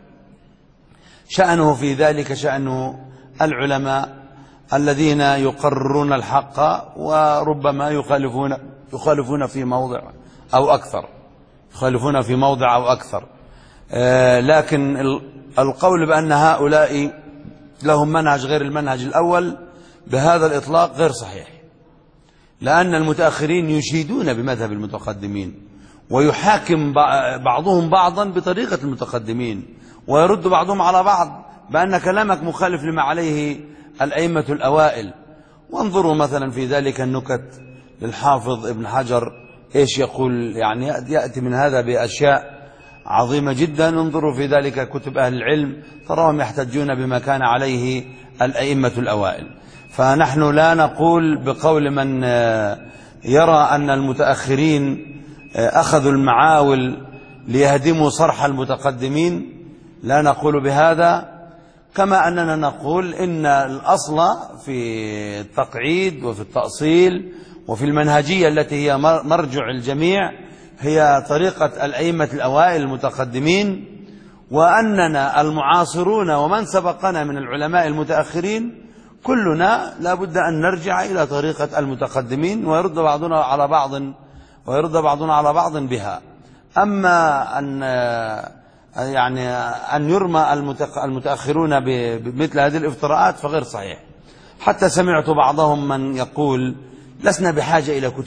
شأنه في ذلك شأن العلماء الذين يقررون الحق وربما يخالفون في موضع أو أكثر، يخالفون في موضع أو أكثر. لكن القول بأن هؤلاء لهم منهج غير المنهج الأول بهذا الإطلاق غير صحيح، لأن المتأخرين يشيدون بمذهب المتقدمين، ويحاكم بعضهم بعضا بطريقة المتقدمين، ويرد بعضهم على بعض بأن كلامك مخالف لما عليه الأئمة الأوائل. وانظروا مثلا في ذلك النكت للحافظ ابن حجر إيش يقول، يعني يأتي من هذا بأشياء عظيمة جدا. انظروا في ذلك كتب أهل العلم، تراهم يحتجون بما كان عليه الأئمة الأوائل. فنحن لا نقول بقول من يرى أن المتأخرين أخذوا المعاول ليهدموا صرح المتقدمين، لا نقول بهذا، كما أننا نقول إن الأصل في التقعيد وفي التأصيل وفي المنهجية التي هي مرجع الجميع هي طريقة الأئمة الأوائل المتقدمين، وأننا المعاصرون ومن سبقنا من العلماء المتأخرين كلنا لا بد أن نرجع إلى طريقة المتقدمين ويرد بعضنا على بعض بها. أما أن يرمى المتأخرون بمثل هذه الافتراءات فغير صحيح. حتى سمعت بعضهم من يقول لسنا بحاجة إلى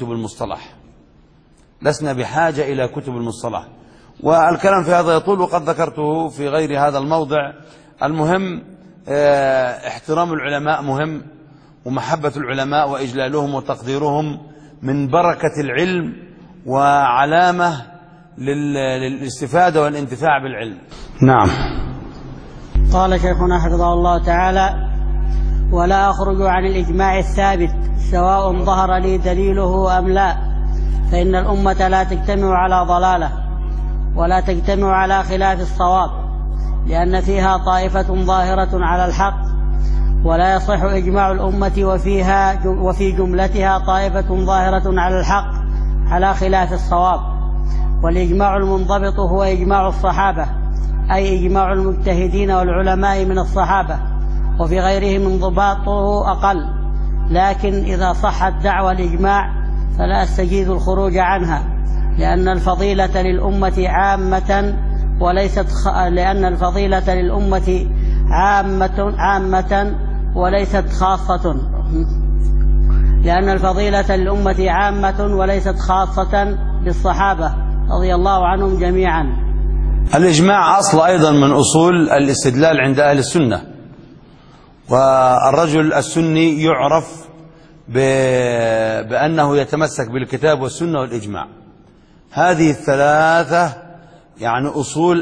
كتب المصطلح، والكلام في هذا يطول وقد ذكرته في غير هذا الموضع. المهم احترام العلماء مهم، ومحبة العلماء وإجلالهم وتقديرهم من بركة العلم وعلامة للاستفادة والانتفاع بالعلم. نعم. قال شيخنا حفظه الله تعالى: ولا أخرج عن الإجماع الثابت سواء ظهر لي دليله أم لا، فإن الأمة لا تجتمع على ضلالة ولا تجتمع على خلاف الصواب، لأن فيها طائفة ظاهرة على الحق، ولا يصح إجماع الأمة وفي جملتها طائفة ظاهرة على الحق على خلاف الصواب. والإجماع المنضبط هو إجماع الصحابة، أي إجماع المجتهدين والعلماء من الصحابة، وفي غيرهم انضباطه أقل. لكن إذا صحت دعوى الإجماع فلا أستجيز الخروج عنها، لأن الفضيلة للأمة عامة وليست خاصة بالصحابة رضي الله عنهم جميعا. الإجماع أصل أيضا من أصول الاستدلال عند أهل السنة، والرجل السني يعرف بأنه يتمسك بالكتاب والسنة والإجماع. هذه الثلاثة يعني أصول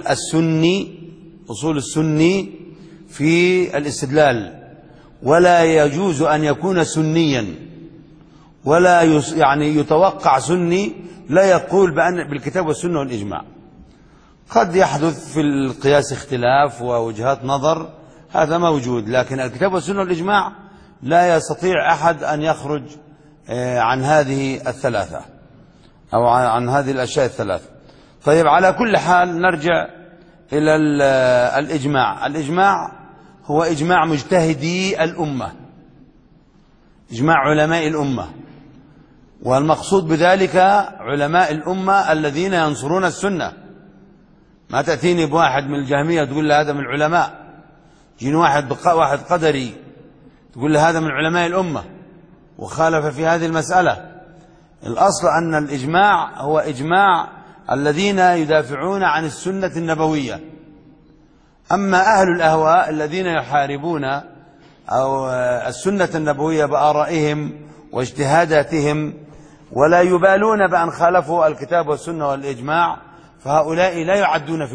السني في الاستدلال، ولا يجوز أن يكون سنيا ولا يتوقع سني لا يقول بالكتاب والسنة والإجماع. قد يحدث في القياس اختلاف ووجهات نظر، هذا موجود، لكن الكتاب والسنة والإجماع لا يستطيع أحد أن يخرج عن هذه الثلاثة أو عن هذه الأشياء الثلاثة. طيب، على كل حال نرجع إلى الإجماع. الإجماع هو إجماع مجتهدي الأمة، إجماع علماء الأمة، والمقصود بذلك علماء الأمة الذين ينصرون السنة. ما تأتيني بواحد من الجهمية تقول له هذا من العلماء، جين واحد قدري تقول له هذا من علماء الأمة وخالف في هذه المسألة. الأصل أن الإجماع هو إجماع الذين يدافعون عن السنة النبوية. أما أهل الأهواء الذين يحاربون أو السنة النبوية بآرائهم واجتهاداتهم ولا يبالون بأن خالفوا الكتاب والسنة والإجماع، فهؤلاء لا يعدون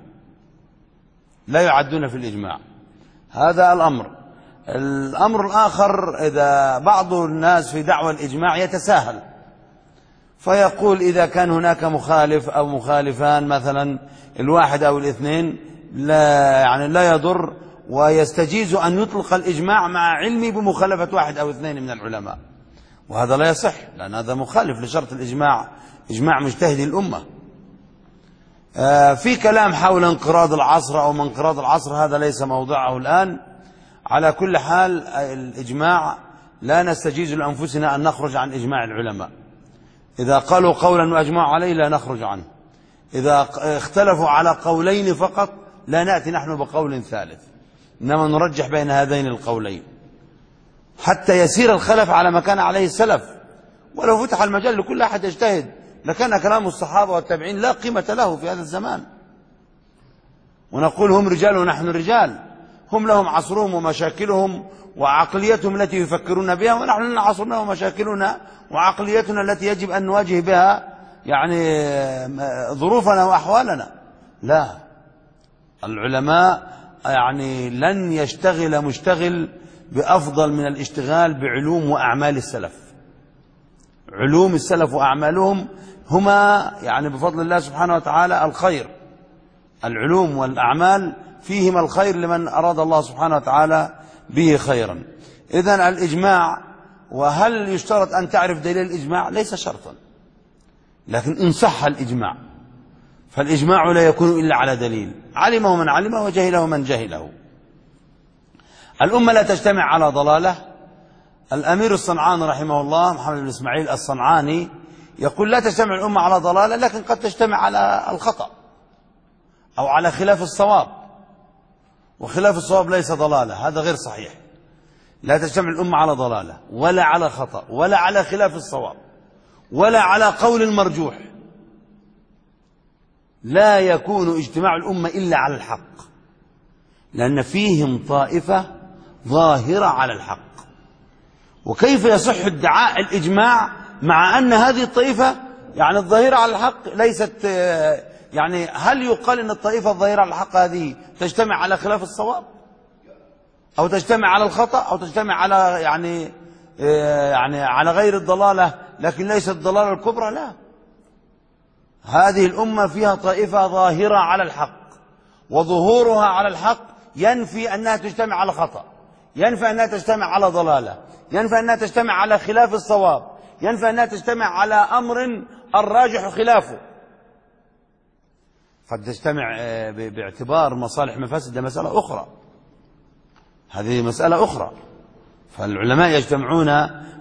في الإجماع. هذا الأمر الآخر، إذا بعض الناس في دعوى الإجماع يتساهل فيقول إذا كان هناك مخالف أو مخالفان مثلا الواحد أو الاثنين لا يضر، ويستجيز أن يطلق الإجماع مع علمي بمخالفة واحد أو اثنين من العلماء، وهذا لا يصح، لأن هذا مخالف لشرط الإجماع، إجماع مجتهد الأمة. في كلام حول انقراض العصر أو من انقراض العصر، هذا ليس موضوعه الآن. على كل حال الإجماع لا نستجيز لأنفسنا أن نخرج عن إجماع العلماء. إذا قالوا قولا وأجمعوا عليه لا نخرج عنه، إذا اختلفوا على قولين فقط لا نأتي نحن بقول ثالث، إنما نرجح بين هذين القولين حتى يسير الخلف على ما كان عليه السلف. ولو فتح المجال لكل أحد يجتهد لكان كلام الصحابة والتابعين لا قيمة له في هذا الزمان. ونقول هم رجال ونحن رجال، هم لهم عصرهم ومشاكلهم وعقليتهم التي يفكرون بها، ونحن لنا عصرنا ومشاكلنا وعقليتنا التي يجب أن نواجه بها ظروفنا وأحوالنا. لا، العلماء لن يشتغل مشتغل بأفضل من الاشتغال بعلوم وأعمال السلف. علوم السلف وأعمالهم هما يعني بفضل الله سبحانه وتعالى الخير. العلوم والأعمال فيهما الخير لمن أراد الله سبحانه وتعالى به خيرا. إذن الإجماع، وهل يشترط أن تعرف دليل الإجماع؟ ليس شرطا، لكن إن صح الإجماع فالإجماع لا يكون إلا على دليل علمه من علمه وجهله من جهله. الأمة لا تجتمع على ضلالة. الأمير الصنعاني رحمه الله محمد بن إسماعيل الصنعاني يقول لا تجتمع الأمة على ضلالة، لكن قد تجتمع على الخطأ أو على خلاف الصواب، وخلاف الصواب ليس ضلالة، هذا غير صحيح. لا تجتمع الأمة على ضلالة ولا على خطأ ولا على خلاف الصواب ولا على قول المرجوح. لا يكون اجتماع الأمة إلا على الحق، لأن فيهم طائفة ظاهرة على الحق. وكيف يصح ادعاء الإجماع مع أن هذه الطائفة يعني الظاهرة على الحق ليست، يعني هل يقال أن الطائفة الظاهرة على الحق هذه تجتمع على خلاف الصواب أو تجتمع على الخطأ أو تجتمع على يعني على غير الضلالة لكن ليست الضلالة الكبرى؟ لا، هذه الأمة فيها طائفة ظاهرة على الحق، وظهورها على الحق ينفي أنها تجتمع على خطأ، ينفي أنها تجتمع على ضلالة، ينفي أنها تجتمع على خلاف الصواب، ينفي أنها تجتمع على أمر الراجح خلافه. قد تجتمع باعتبار مصالح مفاسد، ده مسألة أخرى، هذه مسألة أخرى. فالعلماء يجتمعون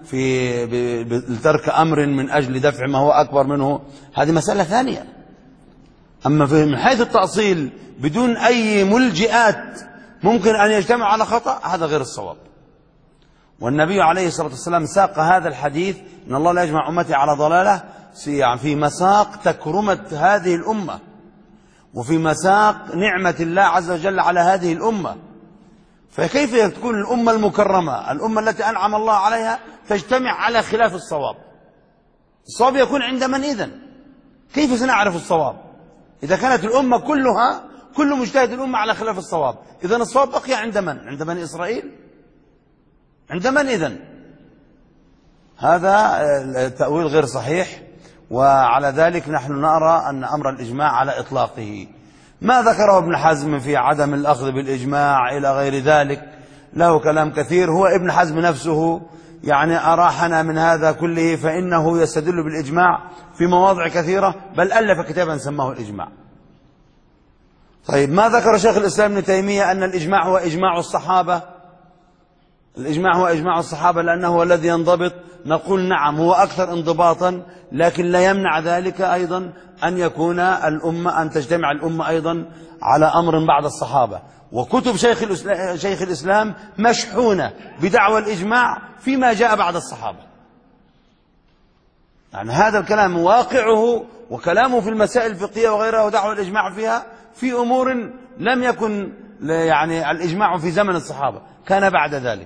لترك أمر من أجل دفع ما هو أكبر منه، هذه مسألة ثانية. أما من حيث التأصيل بدون أي ملجئات ممكن أن يجتمع على خطأ، هذا غير الصواب. والنبي عليه الصلاة والسلام ساق هذا الحديث إن الله لا يجمع أمتي على ضلالة في مساق تكرمة هذه الأمة، وفي مساق نعمة الله عز وجل على هذه الأمة. فكيف تكون الأمة المكرمة، الأمة التي أنعم الله عليها، تجتمع على خلاف الصواب؟ الصواب يكون عند من إذن؟ كيف سنعرف الصواب إذا كانت الأمة كلها كل مجتهد الأمة على خلاف الصواب؟ إذن الصواب بقي عند من؟ عند بني إسرائيل؟ عند من إذن؟ هذا التأويل غير صحيح. وعلى ذلك نحن نرى أن أمر الإجماع على إطلاقه. ما ذكره ابن حزم في عدم الأخذ بالإجماع إلى غير ذلك له كلام كثير. هو ابن حزم نفسه يعني أراحنا من هذا كله، فإنه يستدل بالإجماع في مواضع كثيرة، بل ألف كتابا سماه الإجماع. طيب، ما ذكر شيخ الإسلام ابن تيمية أن الإجماع هو إجماع الصحابة؟ الإجماع هو إجماع الصحابة لأنه هو الذي ينضبط. نقول نعم، هو أكثر انضباطا، لكن لا يمنع ذلك أيضا أن يكون الأمة، أن تجتمع الأمة أيضا على أمر بعد الصحابة. وكتب شيخ الإسلام مشحونة بدعوى الإجماع فيما جاء بعد الصحابة. يعني هذا الكلام واقعه وكلامه في المسائل الفقهية وغيرها، ودعوى الإجماع فيها في أمور لم يكن يعني الإجماع في زمن الصحابة، كان بعد ذلك.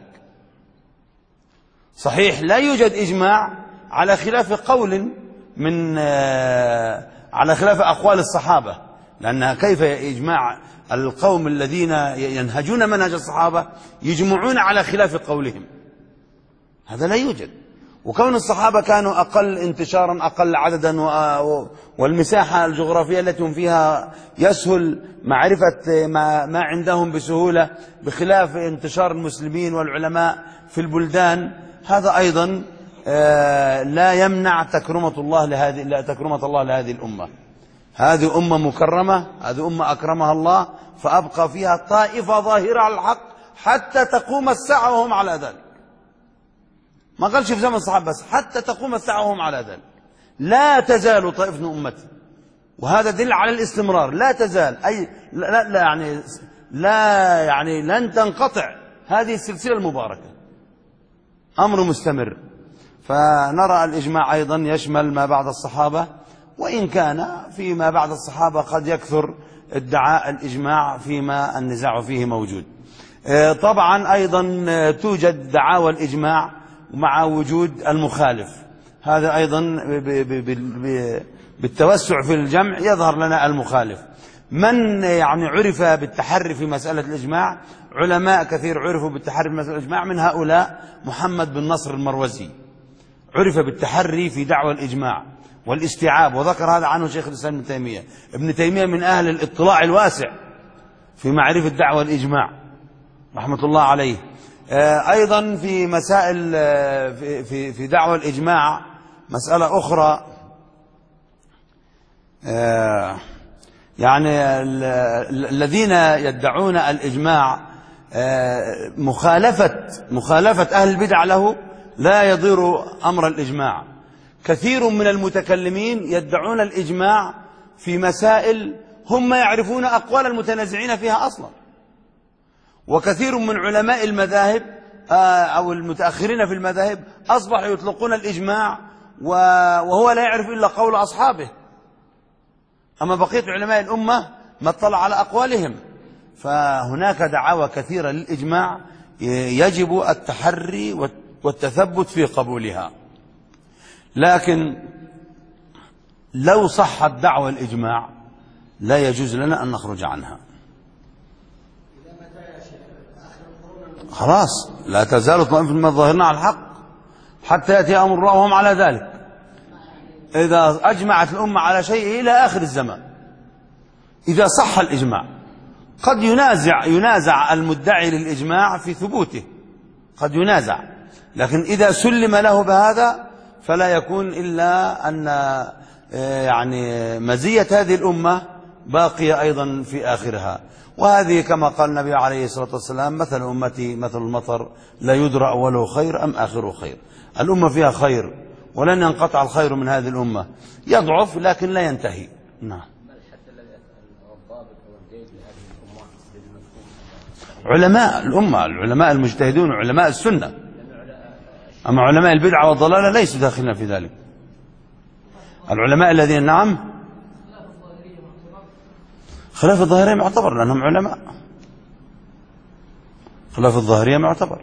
صحيح لا يوجد إجماع على خلاف قول من على خلاف أقوال الصحابة، لأنها كيف إجماع القوم الذين ينهجون منهج الصحابة يجمعون على خلاف قولهم؟ هذا لا يوجد. وكون الصحابة كانوا أقل انتشارا، أقل عددا، والمساحة الجغرافية التي هم فيها يسهل معرفة ما عندهم بسهولة، بخلاف انتشار المسلمين والعلماء في البلدان، هذا أيضا لا يمنع تكرمة الله لهذه الأمة. هذه أمة مكرمة، هذه أمة أكرمها الله، فأبقى فيها طائفة ظاهرة على الحق حتى تقوم الساعة وهم على ذلك. ما قالش في زمن الصحابة بس، حتى تقوم الساعة وهم على ذلك. لا تزال طائفة من أمتي، وهذا دل على الاستمرار. لا تزال، أي لا يعني لن تنقطع هذه السلسلة المباركة، أمر مستمر. فنرى الإجماع أيضا يشمل ما بعد الصحابة، وإن كان فيما بعد الصحابة قد يكثر ادعاء الإجماع فيما النزاع فيه موجود. طبعا أيضا توجد دعاوى الإجماع مع وجود المخالف، هذا أيضا بالتوسع في الجمع يظهر لنا المخالف. من يعني عرف بالتحري في مسألة الإجماع؟ علماء كثير عرفوا بالتحري في مسألة الإجماع، من هؤلاء محمد بن نصر المروزي عرف بالتحري في دعوى الإجماع والاستيعاب، وذكر هذا عنه شيخ الإسلام ابن تيمية. ابن تيمية من أهل الاطلاع الواسع في معرفة دعوى الإجماع رحمة الله عليه. أيضا في مسائل في دعوى الإجماع مسألة أخرى، يعني الذين يدعون الإجماع مخالفة أهل البدع له لا يضر أمر الإجماع. كثير من المتكلمين يدعون الإجماع في مسائل هم يعرفون أقوال المتنازعين فيها أصلا، وكثير من علماء المذاهب أو المتأخرين في المذاهب أصبحوا يطلقون الإجماع وهو لا يعرف إلا قول أصحابه، أما بقية علماء الأمة ما اطلع على أقوالهم. فهناك دعاوى كثيرة للإجماع يجب التحري والتثبت في قبولها، لكن لو صحت دعوى الإجماع لا يجوز لنا أن نخرج عنها. خلاص لا تزال طائفة من الظاهرين على الحق حتى يأتي أمر الله وهم على ذلك. إذا أجمعت الأمة على شيء إلى آخر الزمان، إذا صح الإجماع قد ينازع المدعي للإجماع في ثبوته، قد ينازع، لكن إذا سلم له بهذا فلا يكون إلا أن يعني مزية هذه الأمة باقية أيضا في آخرها. وهذه كما قال النبي عليه الصلاة والسلام: مثل أمتي مثل المطر لا يدرى أوله خير أم آخره خير. الأمة فيها خير ولن ينقطع الخير من هذه الأمة، يضعف لكن لا ينتهي. نعم. علماء الأمة، العلماء المجتهدون، علماء السنة، أما علماء البدعة والضلالة ليسوا داخلين في ذلك. العلماء الذين نعم خلاف الظاهرية معتبر لأنهم علماء، خلاف الظاهرية معتبر.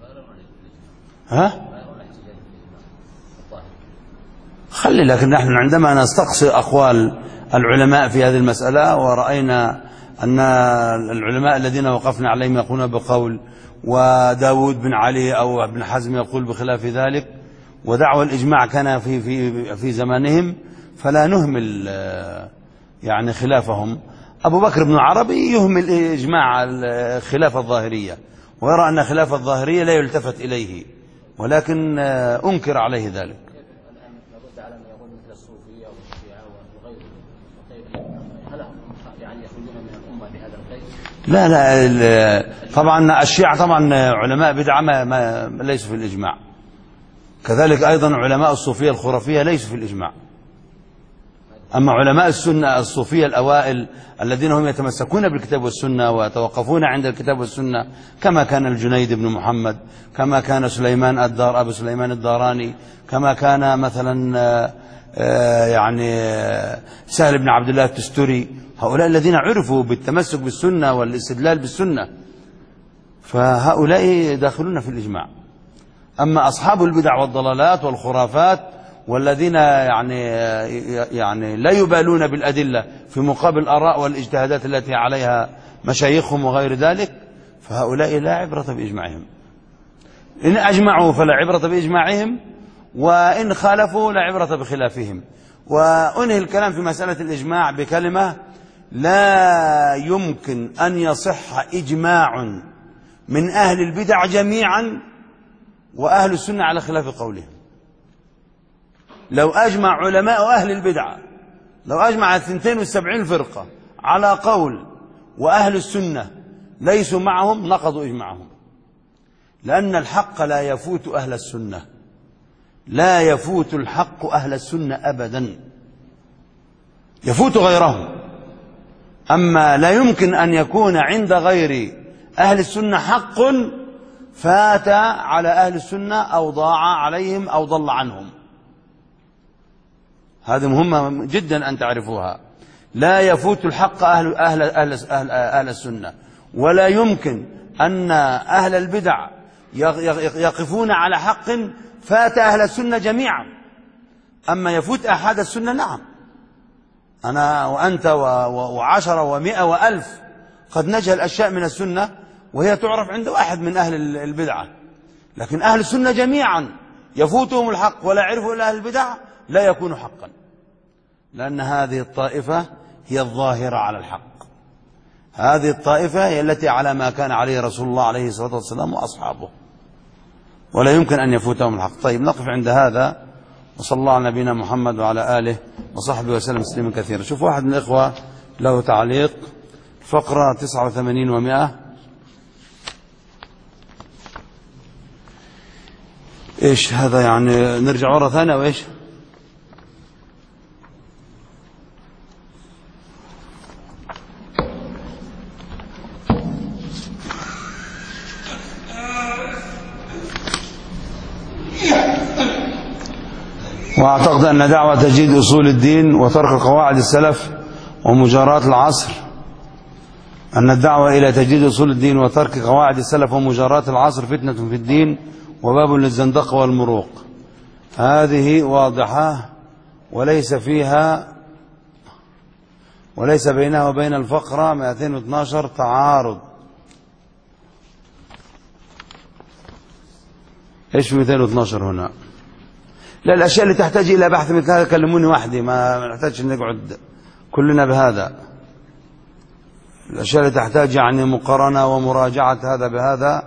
خلي، لكن نحن عندما نستقصي أقوال العلماء في هذه المسألة ورأينا أن العلماء الذين وقفنا عليهم يقولون بقول، وداود بن علي أو ابن حزم يقول بخلاف ذلك، ودعوى الإجماع كان في زمانهم، فلا نهمل يعني خلافهم. أبو بكر بن عربي يهمل إجماع خلاف الظاهرية ويرى أن خلاف الظاهرية لا يلتفت إليه، ولكن أنكر عليه ذلك. لا طبعا الشيعة طبعا علماء بدعة ما ليسوا في الإجماع، كذلك أيضا علماء الصوفية الخرافية ليسوا في الإجماع. أما علماء السنة الصوفية الأوائل الذين هم يتمسكون بالكتاب والسنة ويتوقفون عند الكتاب والسنة، كما كان الجنيد بن محمد، كما كان أبو سليمان الداراني، كما كان مثلا يعني سهل بن عبد الله التستري، هؤلاء الذين عرفوا بالتمسك بالسنة والاستدلال بالسنة، فهؤلاء داخلون في الإجماع. أما أصحاب البدع والضلالات والخرافات والذين يعني لا يبالون بالأدلة في مقابل الآراء والاجتهادات التي عليها مشايخهم وغير ذلك، فهؤلاء لا عبرة بإجماعهم. إن أجمعوا فلا عبرة بإجماعهم، وإن خالفوا لا عبرة بخلافهم. وأنهي الكلام في مسألة الإجماع بكلمة: لا يمكن أن يصح إجماع من أهل البدع جميعا وأهل السنة على خلاف قولهم. لو أجمع علماء أهل البدع، لو أجمع 72 فرقة على قول وأهل السنة ليسوا معهم، نقضوا إجماعهم، لأن الحق لا يفوت أهل السنة، لا يفوت الحق أهل السنة أبدا، يفوت غيرهم. أما لا يمكن أن يكون عند غير أهل السنة حق فات على أهل السنة أو ضاع عليهم أو ضل عنهم. هذه مهمة جدا أن تعرفوها. لا يفوت الحق أهل السنة، ولا يمكن أن أهل البدع يقفون على حق فات أهل السنة جميعا. أما يفوت أحد السنة نعم، أنا وأنت وعشرة ومئة وألف قد نجهل أشياء من السنة وهي تعرف عند واحد من أهل البدعة، لكن أهل السنة جميعا يفوتهم الحق ولا يعرفوا إلا أهل البدع لا يكون حقا، لأن هذه الطائفة هي الظاهرة على الحق، هذه الطائفة هي التي على ما كان عليه رسول الله عليه الصلاة والسلام وأصحابه، ولا يمكن أن يفوتهم الحق. طيب نقف عند هذا، وصلى الله على نبينا محمد وعلى آله وصحبه وسلم تسليما كثيرا. شوف واحد من الإخوة له تعليق، فقرة 89 و100. إيش هذا يعني؟ نرجع ورا ثانية وإيش؟ وأعتقد أن دعوة تجديد أصول الدين وترك قواعد السلف ومجاراة العصر، أن الدعوة إلى تجديد أصول الدين وترك قواعد السلف ومجاراة العصر فتنة في الدين وباب للزندقة والمروق. هذه واضحة وليس بينها وبين الفقرة 212 تعارض. إيش 212 هنا؟ لا، الأشياء اللي تحتاج إلى بحث مثل هذا كلموني وحدي، ما نحتاج أن نقعد كلنا بهذا. الأشياء اللي تحتاج يعني مقارنة ومراجعة هذا بهذا.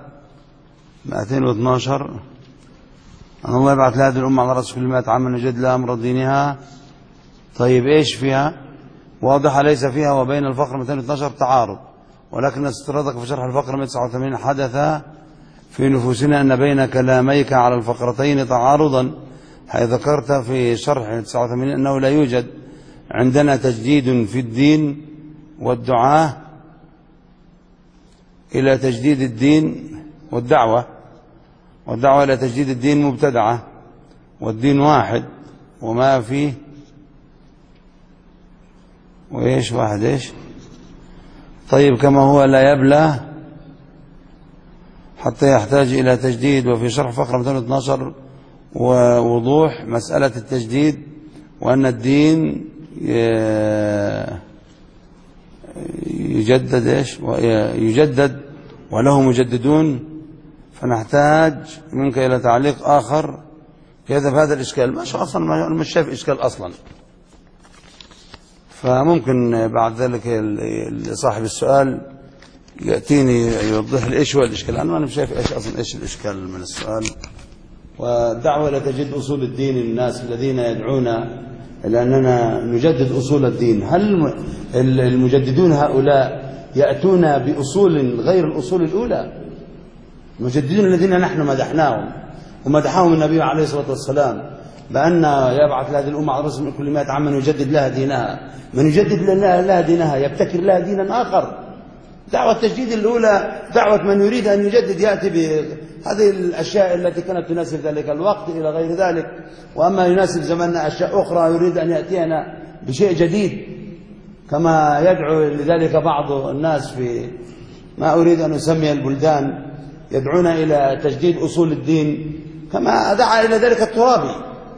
212 أن الله يبعث لهذه الأمة على رأس كل 100 عام من يجد لها أمر دينها. طيب إيش فيها؟ واضحة ليس فيها وبين الفقرة 212 تعارض، ولكن استطردك في شرح الفقرة 189 حدث في نفوسنا أن بين كلاميك على الفقرتين تعارضا، حيث ذكرت في شرح 89 أنه لا يوجد عندنا تجديد في الدين والدعاة إلى تجديد الدين والدعوة إلى تجديد الدين مبتدعة، والدين واحد وما فيه وإيش واحد إيش. طيب كما هو لا يبلى حتى يحتاج إلى تجديد. وفي شرح فقرة 212 ووضوح مسألة التجديد وأن الدين يجدد إيش يجدد وله مجددون، فنحتاج منك إلى تعليق آخر كذا في هذا الإشكال. مش شايف إشكال أصلا، فممكن بعد ذلك صاحب السؤال يأتيني يوضح لي إيش هو الإشكال. أنا مش شايف إيش أصلا إيش الإشكال من السؤال. والدعوة إلى تجديد أصول الدين للناس الذين يدعون إلى أننا نجدد أصول الدين، هل المجددون هؤلاء يأتون بأصول غير الأصول الأولى؟ المجددون الذين نحن مدحناهم ومدحهم النبي عليه الصلاة والسلام بأن يبعث لهذه الأمة على رأس كل 100 عام من يجدد لها دينها، من يجدد لها دينها يبتكر لها دينا آخر. دعوة التجديد الأولى دعوة من يريد أن يجدد يأتي بهذه الأشياء التي كانت تناسب ذلك الوقت إلى غير ذلك، وأما يناسب زماننا أشياء أخرى يريد أن يأتينا بشيء جديد، كما يدعو لذلك بعض الناس في ما أريد أن أسمي البلدان يدعون إلى تجديد أصول الدين، كما دعا إلى ذلك الترابي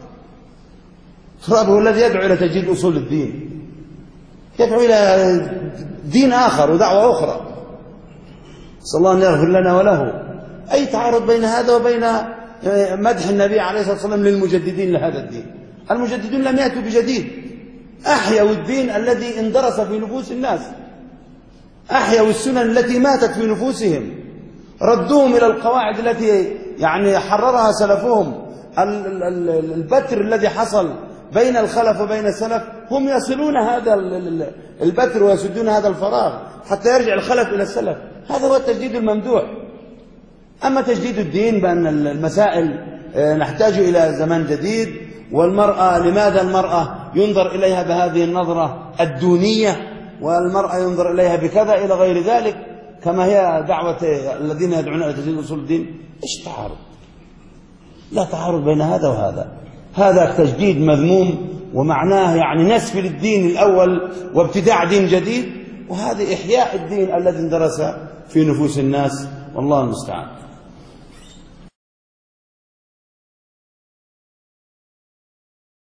هو الذي يدعو إلى تجديد أصول الدين، يدعو إلى دين آخر ودعوة أخرى. صلى الله أن يغفر لنا وله. أي تعارض بين هذا وبين مدح النبي عليه الصلاة والسلام للمجددين لهذا الدين؟ المجددون لم يأتوا بجديد، أحيوا الدين الذي اندرس في نفوس الناس، أحيوا السنن التي ماتت في نفوسهم، ردوهم إلى القواعد التي يعني حررها سلفهم. البتر الذي حصل بين الخلف وبين السلف هم يصلون هذا البتر ويسدون هذا الفراغ حتى يرجع الخلف إلى السلف. هذا هو التجديد الممدوح. أما تجديد الدين بأن المسائل نحتاج إلى زمان جديد، والمرأة لماذا المرأة ينظر إليها بهذه النظرة الدونية والمرأة ينظر إليها بكذا إلى غير ذلك، كما هي دعوة الذين يدعون إلى تجديد أصول الدين. إيش تعارض؟ لا تعارض بين هذا وهذا. هذا تجديد مذموم ومعناه يعني نسف للدين الأول وابتداع دين جديد، وهذا إحياء الدين الذي اندرس في نفوس الناس، والله المستعان.